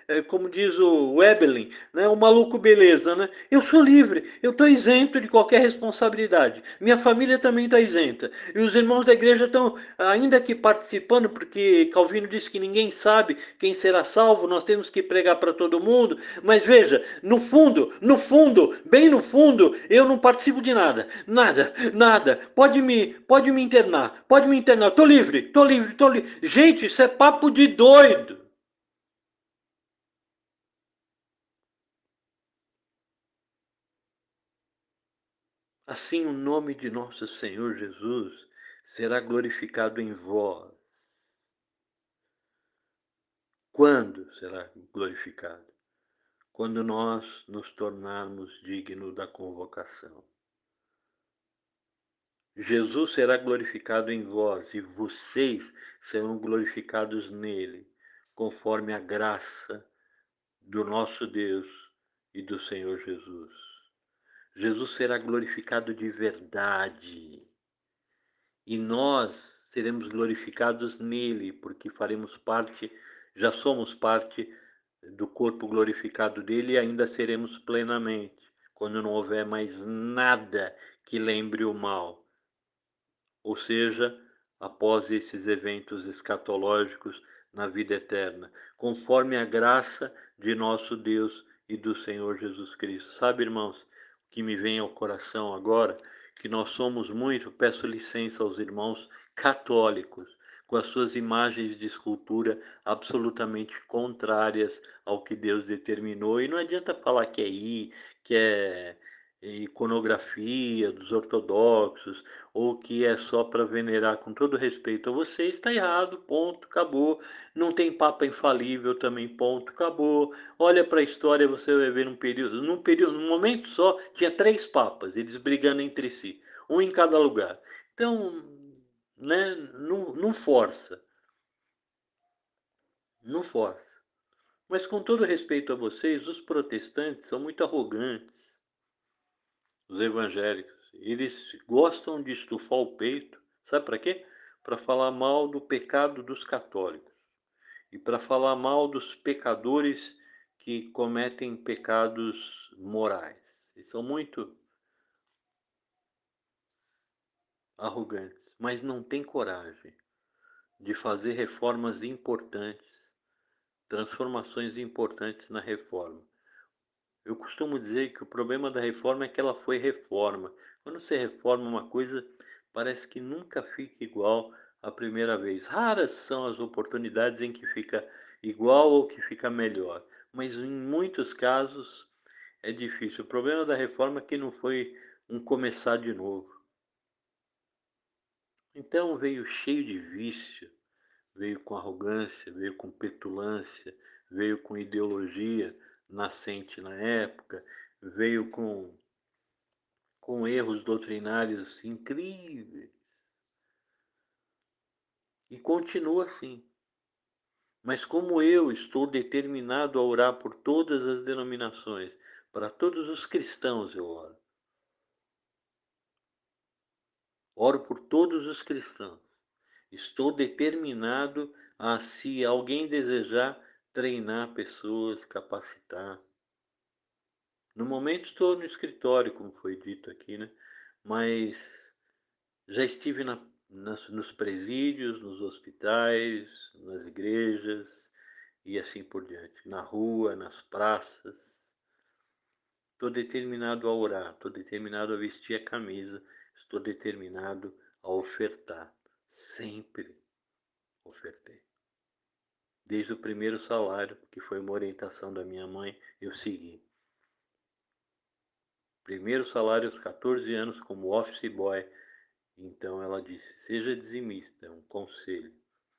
é, como diz o Webelin, né, o maluco beleza, né? Eu sou livre, eu estou isento de qualquer responsabilidade. Minha família também está isenta. E os irmãos da igreja estão, ainda que participando, porque Calvino disse que ninguém sabe quem será salvo, nós temos que pregar para todo mundo. Mas veja, no fundo, no fundo, bem no fundo, eu não participo de nada. Nada, nada. Pode me, pode me internar, pode me internar. Tô livre, tô livre, tô livre. Gente, isso é papo de doido. Assim o nome de nosso Senhor Jesus será glorificado em vós. Quando será glorificado? Quando nós nos tornarmos dignos da convocação. Jesus será glorificado em vós e vocês serão glorificados nele, conforme a graça do nosso Deus e do Senhor Jesus. Jesus será glorificado de verdade. E nós seremos glorificados nele, porque faremos parte, já somos parte do corpo glorificado dele e ainda seremos plenamente, quando não houver mais nada que lembre o mal. Ou seja, após esses eventos escatológicos na vida eterna, conforme a graça de nosso Deus e do Senhor Jesus Cristo. Sabe, irmãos, o que me vem ao coração agora, que nós somos muito, peço licença aos irmãos católicos, com as suas imagens de escultura absolutamente contrárias ao que Deus determinou. E não adianta falar que é I, que é iconografia dos ortodoxos, ou que é só para venerar, com todo respeito a você, está errado, ponto, acabou. Não tem papa infalível também, ponto, acabou. Olha para a história, você vai ver num período, num período, num momento só, tinha três papas, eles brigando entre si, um em cada lugar. Então, né, não, não força, não força. Mas com todo respeito a vocês, os protestantes são muito arrogantes, os evangélicos. Eles gostam de estufar o peito. Sabe para quê? Para falar mal do pecado dos católicos e para falar mal dos pecadores que cometem pecados morais. Eles são muito arrogantes, mas não têm coragem de fazer reformas importantes, transformações importantes na reforma. Eu costumo dizer que o problema da reforma é que ela foi reforma. Quando você reforma uma coisa, parece que nunca fica igual à primeira vez. Raras são as oportunidades em que fica igual ou que fica melhor, mas em muitos casos é difícil. O problema da reforma é que não foi um começar de novo. Então veio cheio de vício, veio com arrogância, veio com petulância, veio com ideologia nascente na época, veio com, com erros doutrinários incríveis. E continua assim. Mas como eu estou determinado a orar por todas as denominações, para todos os cristãos eu oro. Oro por todos os cristãos. Estou determinado a, se alguém desejar, treinar pessoas, capacitar. No momento estou no escritório, como foi dito aqui, né? Mas já estive na, nas, nos presídios, nos hospitais, nas igrejas e assim por diante. Na rua, nas praças. Estou determinado a orar, estou determinado a vestir a camisa, estou determinado a ofertar. Sempre ofertei. Desde o primeiro salário, que foi uma orientação da minha mãe, eu segui. Primeiro salário aos quatorze anos como office boy. Então ela disse, seja dizimista, é um conselho.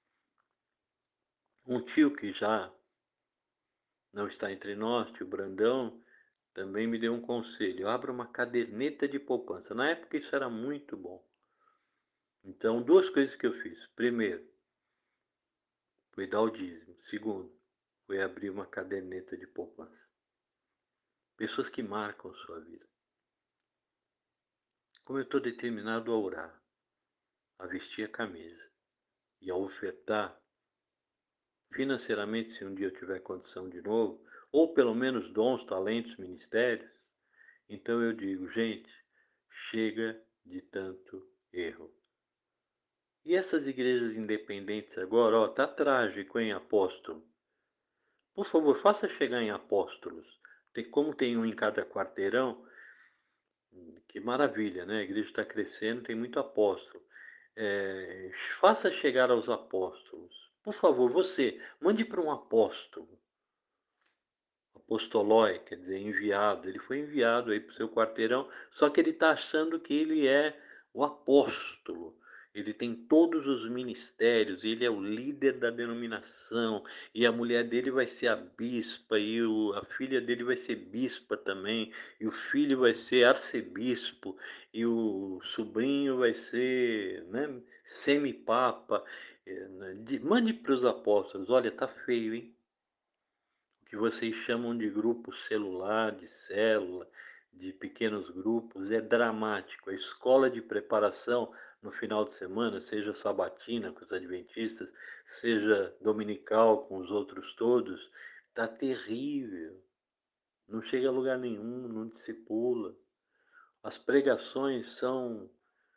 Um tio que já não está entre nós, tio Brandão, também me deu um conselho. Abra uma caderneta de poupança. Na época isso era muito bom. Então, duas coisas que eu fiz. Primeiro, foi dar o dízimo. Segundo, foi abrir uma caderneta de poupança. Pessoas que marcam sua vida. Como eu estou determinado a orar, a vestir a camisa e a ofertar, financeiramente, se um dia eu tiver condição de novo, ou pelo menos dons, talentos, ministérios. Então eu digo, gente, chega de tanto erro. E essas igrejas independentes agora, ó, tá trágico, hein, apóstolo? Por favor, faça chegar em apóstolos. Tem, como tem um em cada quarteirão, que maravilha, né? A igreja está crescendo, tem muito apóstolo. É, faça chegar aos apóstolos. Por favor, você, mande para um apóstolo. Apostolói, quer dizer, enviado. Ele foi enviado aí para o seu quarteirão, só que ele está achando que ele é o apóstolo. Ele tem todos os ministérios, ele é o líder da denominação, e a mulher dele vai ser a bispa, e o, a filha dele vai ser bispa também, e o filho vai ser arcebispo, e o sobrinho vai ser, né, semipapa. Eh, né, de- Mande para os apóstolos, olha, tá feio, hein? Que vocês chamam de grupo celular, de célula, de pequenos grupos, é dramático. A escola de preparação no final de semana, seja sabatina com os adventistas, seja dominical com os outros todos, tá terrível. Não chega a lugar nenhum, não discipula. As pregações são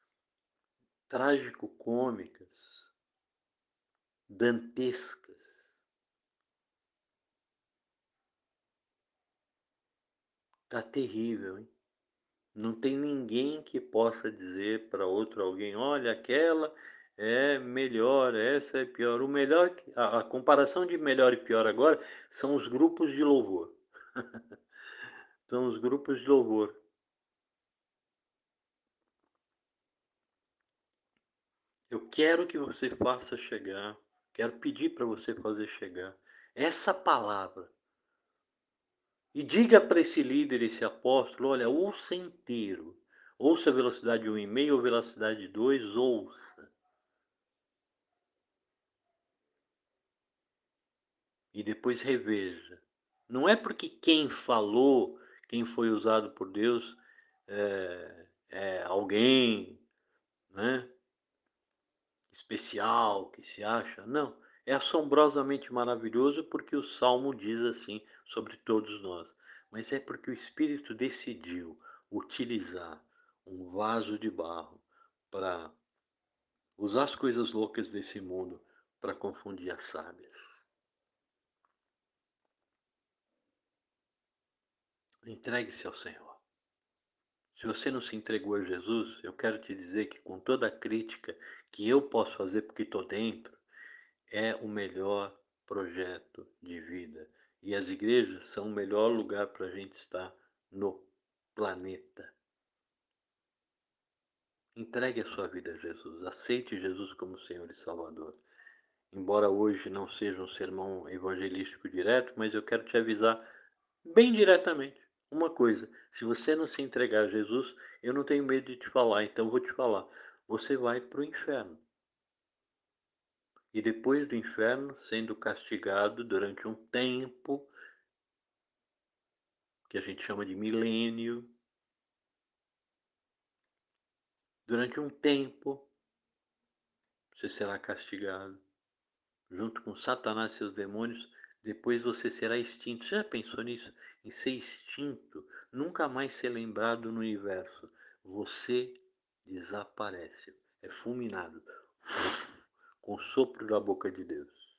trágico-cômicas, dantescas. Tá terrível, hein? Não tem ninguém que possa dizer para outro alguém, olha, aquela é melhor, essa é pior. O melhor, a, a comparação de melhor e pior agora são os grupos de louvor. São os grupos de louvor. Eu quero que você faça chegar, quero pedir para você fazer chegar essa palavra. E diga para esse líder, esse apóstolo, olha, ouça inteiro. Ouça a velocidade um e meio ou velocidade dois, ouça. E depois reveja. Não é porque quem falou, quem foi usado por Deus, é, é alguém, né, especial, que se acha. Não, é assombrosamente maravilhoso porque o Salmo diz assim sobre todos nós. Mas é porque o Espírito decidiu utilizar um vaso de barro para usar as coisas loucas desse mundo para confundir as sábias. Entregue-se ao Senhor. Se você não se entregou a Jesus, eu quero te dizer que com toda a crítica que eu posso fazer porque estou dentro, é o melhor projeto de vida. E as igrejas são o melhor lugar para a gente estar no planeta. Entregue a sua vida a Jesus. Aceite Jesus como Senhor e Salvador. Embora hoje não seja um sermão evangelístico direto, mas eu quero te avisar bem diretamente uma coisa: se você não se entregar a Jesus, eu não tenho medo de te falar, então vou te falar, você vai para o inferno. E depois do inferno, sendo castigado durante um tempo, que a gente chama de milênio, durante um tempo, você será castigado, junto com Satanás e seus demônios, depois você será extinto. Você já pensou nisso? Em ser extinto, nunca mais ser lembrado no universo. Você desaparece, é fulminado, com o sopro da boca de Deus.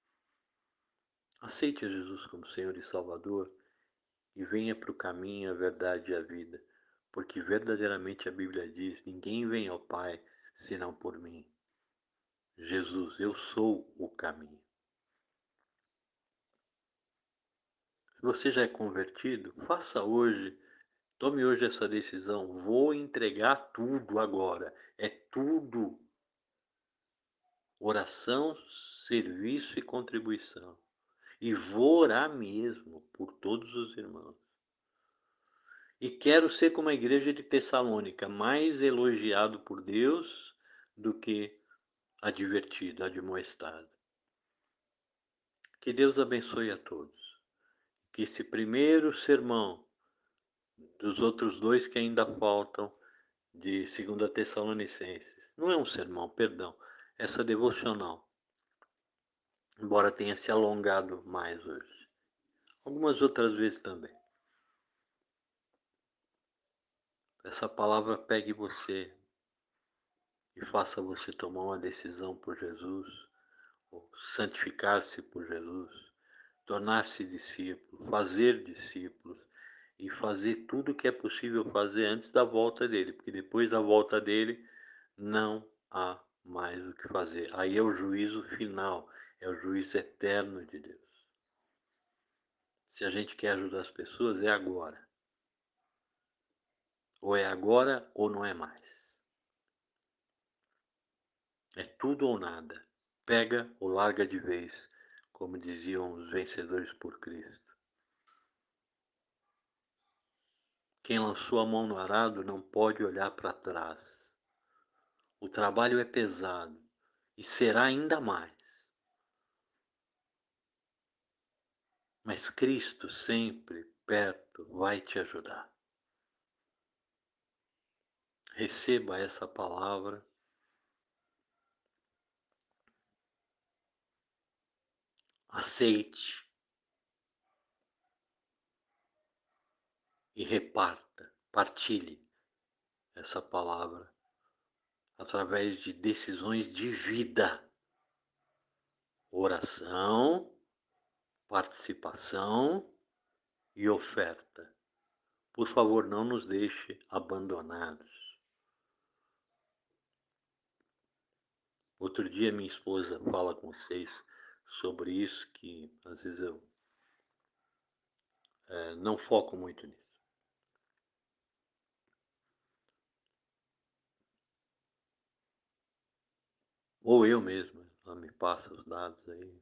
Aceite a Jesus como Senhor e Salvador e venha para o caminho, a verdade e a vida, porque verdadeiramente a Bíblia diz, ninguém vem ao Pai senão por mim. Jesus, eu sou o caminho. Se você já é convertido, faça hoje, tome hoje essa decisão. Vou entregar tudo agora. É tudo. Oração, serviço e contribuição. E vou orar mesmo por todos os irmãos. E quero ser como a igreja de Tessalônica, mais elogiado por Deus do que advertido, admoestado. Que Deus abençoe a todos. Que esse primeiro sermão dos outros dois que ainda faltam de segunda Tessalonicenses, não é um sermão, perdão, essa devocional, embora tenha se alongado mais hoje. Algumas outras vezes também. Essa palavra pegue você e faça você tomar uma decisão por Jesus, ou santificar-se por Jesus, tornar-se discípulo, fazer discípulos e fazer tudo o que é possível fazer antes da volta dele, porque depois da volta dele não há mais o que fazer. Aí é o juízo final, é o juízo eterno de Deus. Se a gente quer ajudar as pessoas, é agora. Ou é agora ou não é mais. É tudo ou nada. Pega ou larga de vez, como diziam os vencedores por Cristo. Quem lançou a mão no arado não pode olhar para trás. O trabalho é pesado e será ainda mais. Mas Cristo sempre perto vai te ajudar. Receba essa palavra. Aceite e reparta, partilhe essa palavra através de decisões de vida, oração, participação e oferta. Por favor, não nos deixe abandonados. Outro dia minha esposa fala com vocês sobre isso, que às vezes eu é, não foco muito nisso. Ou eu mesmo, ela me passa os dados aí.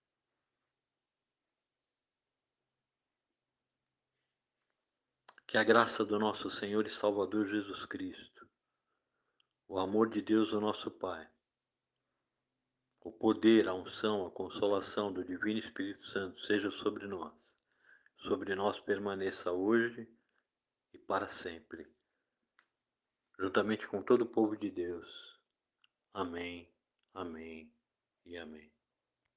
Que a graça do nosso Senhor e Salvador Jesus Cristo, o amor de Deus, o nosso Pai, o poder, a unção, a consolação do Divino Espírito Santo seja sobre nós. Sobre nós permaneça hoje e para sempre, juntamente com todo o povo de Deus. Amém, amém e amém.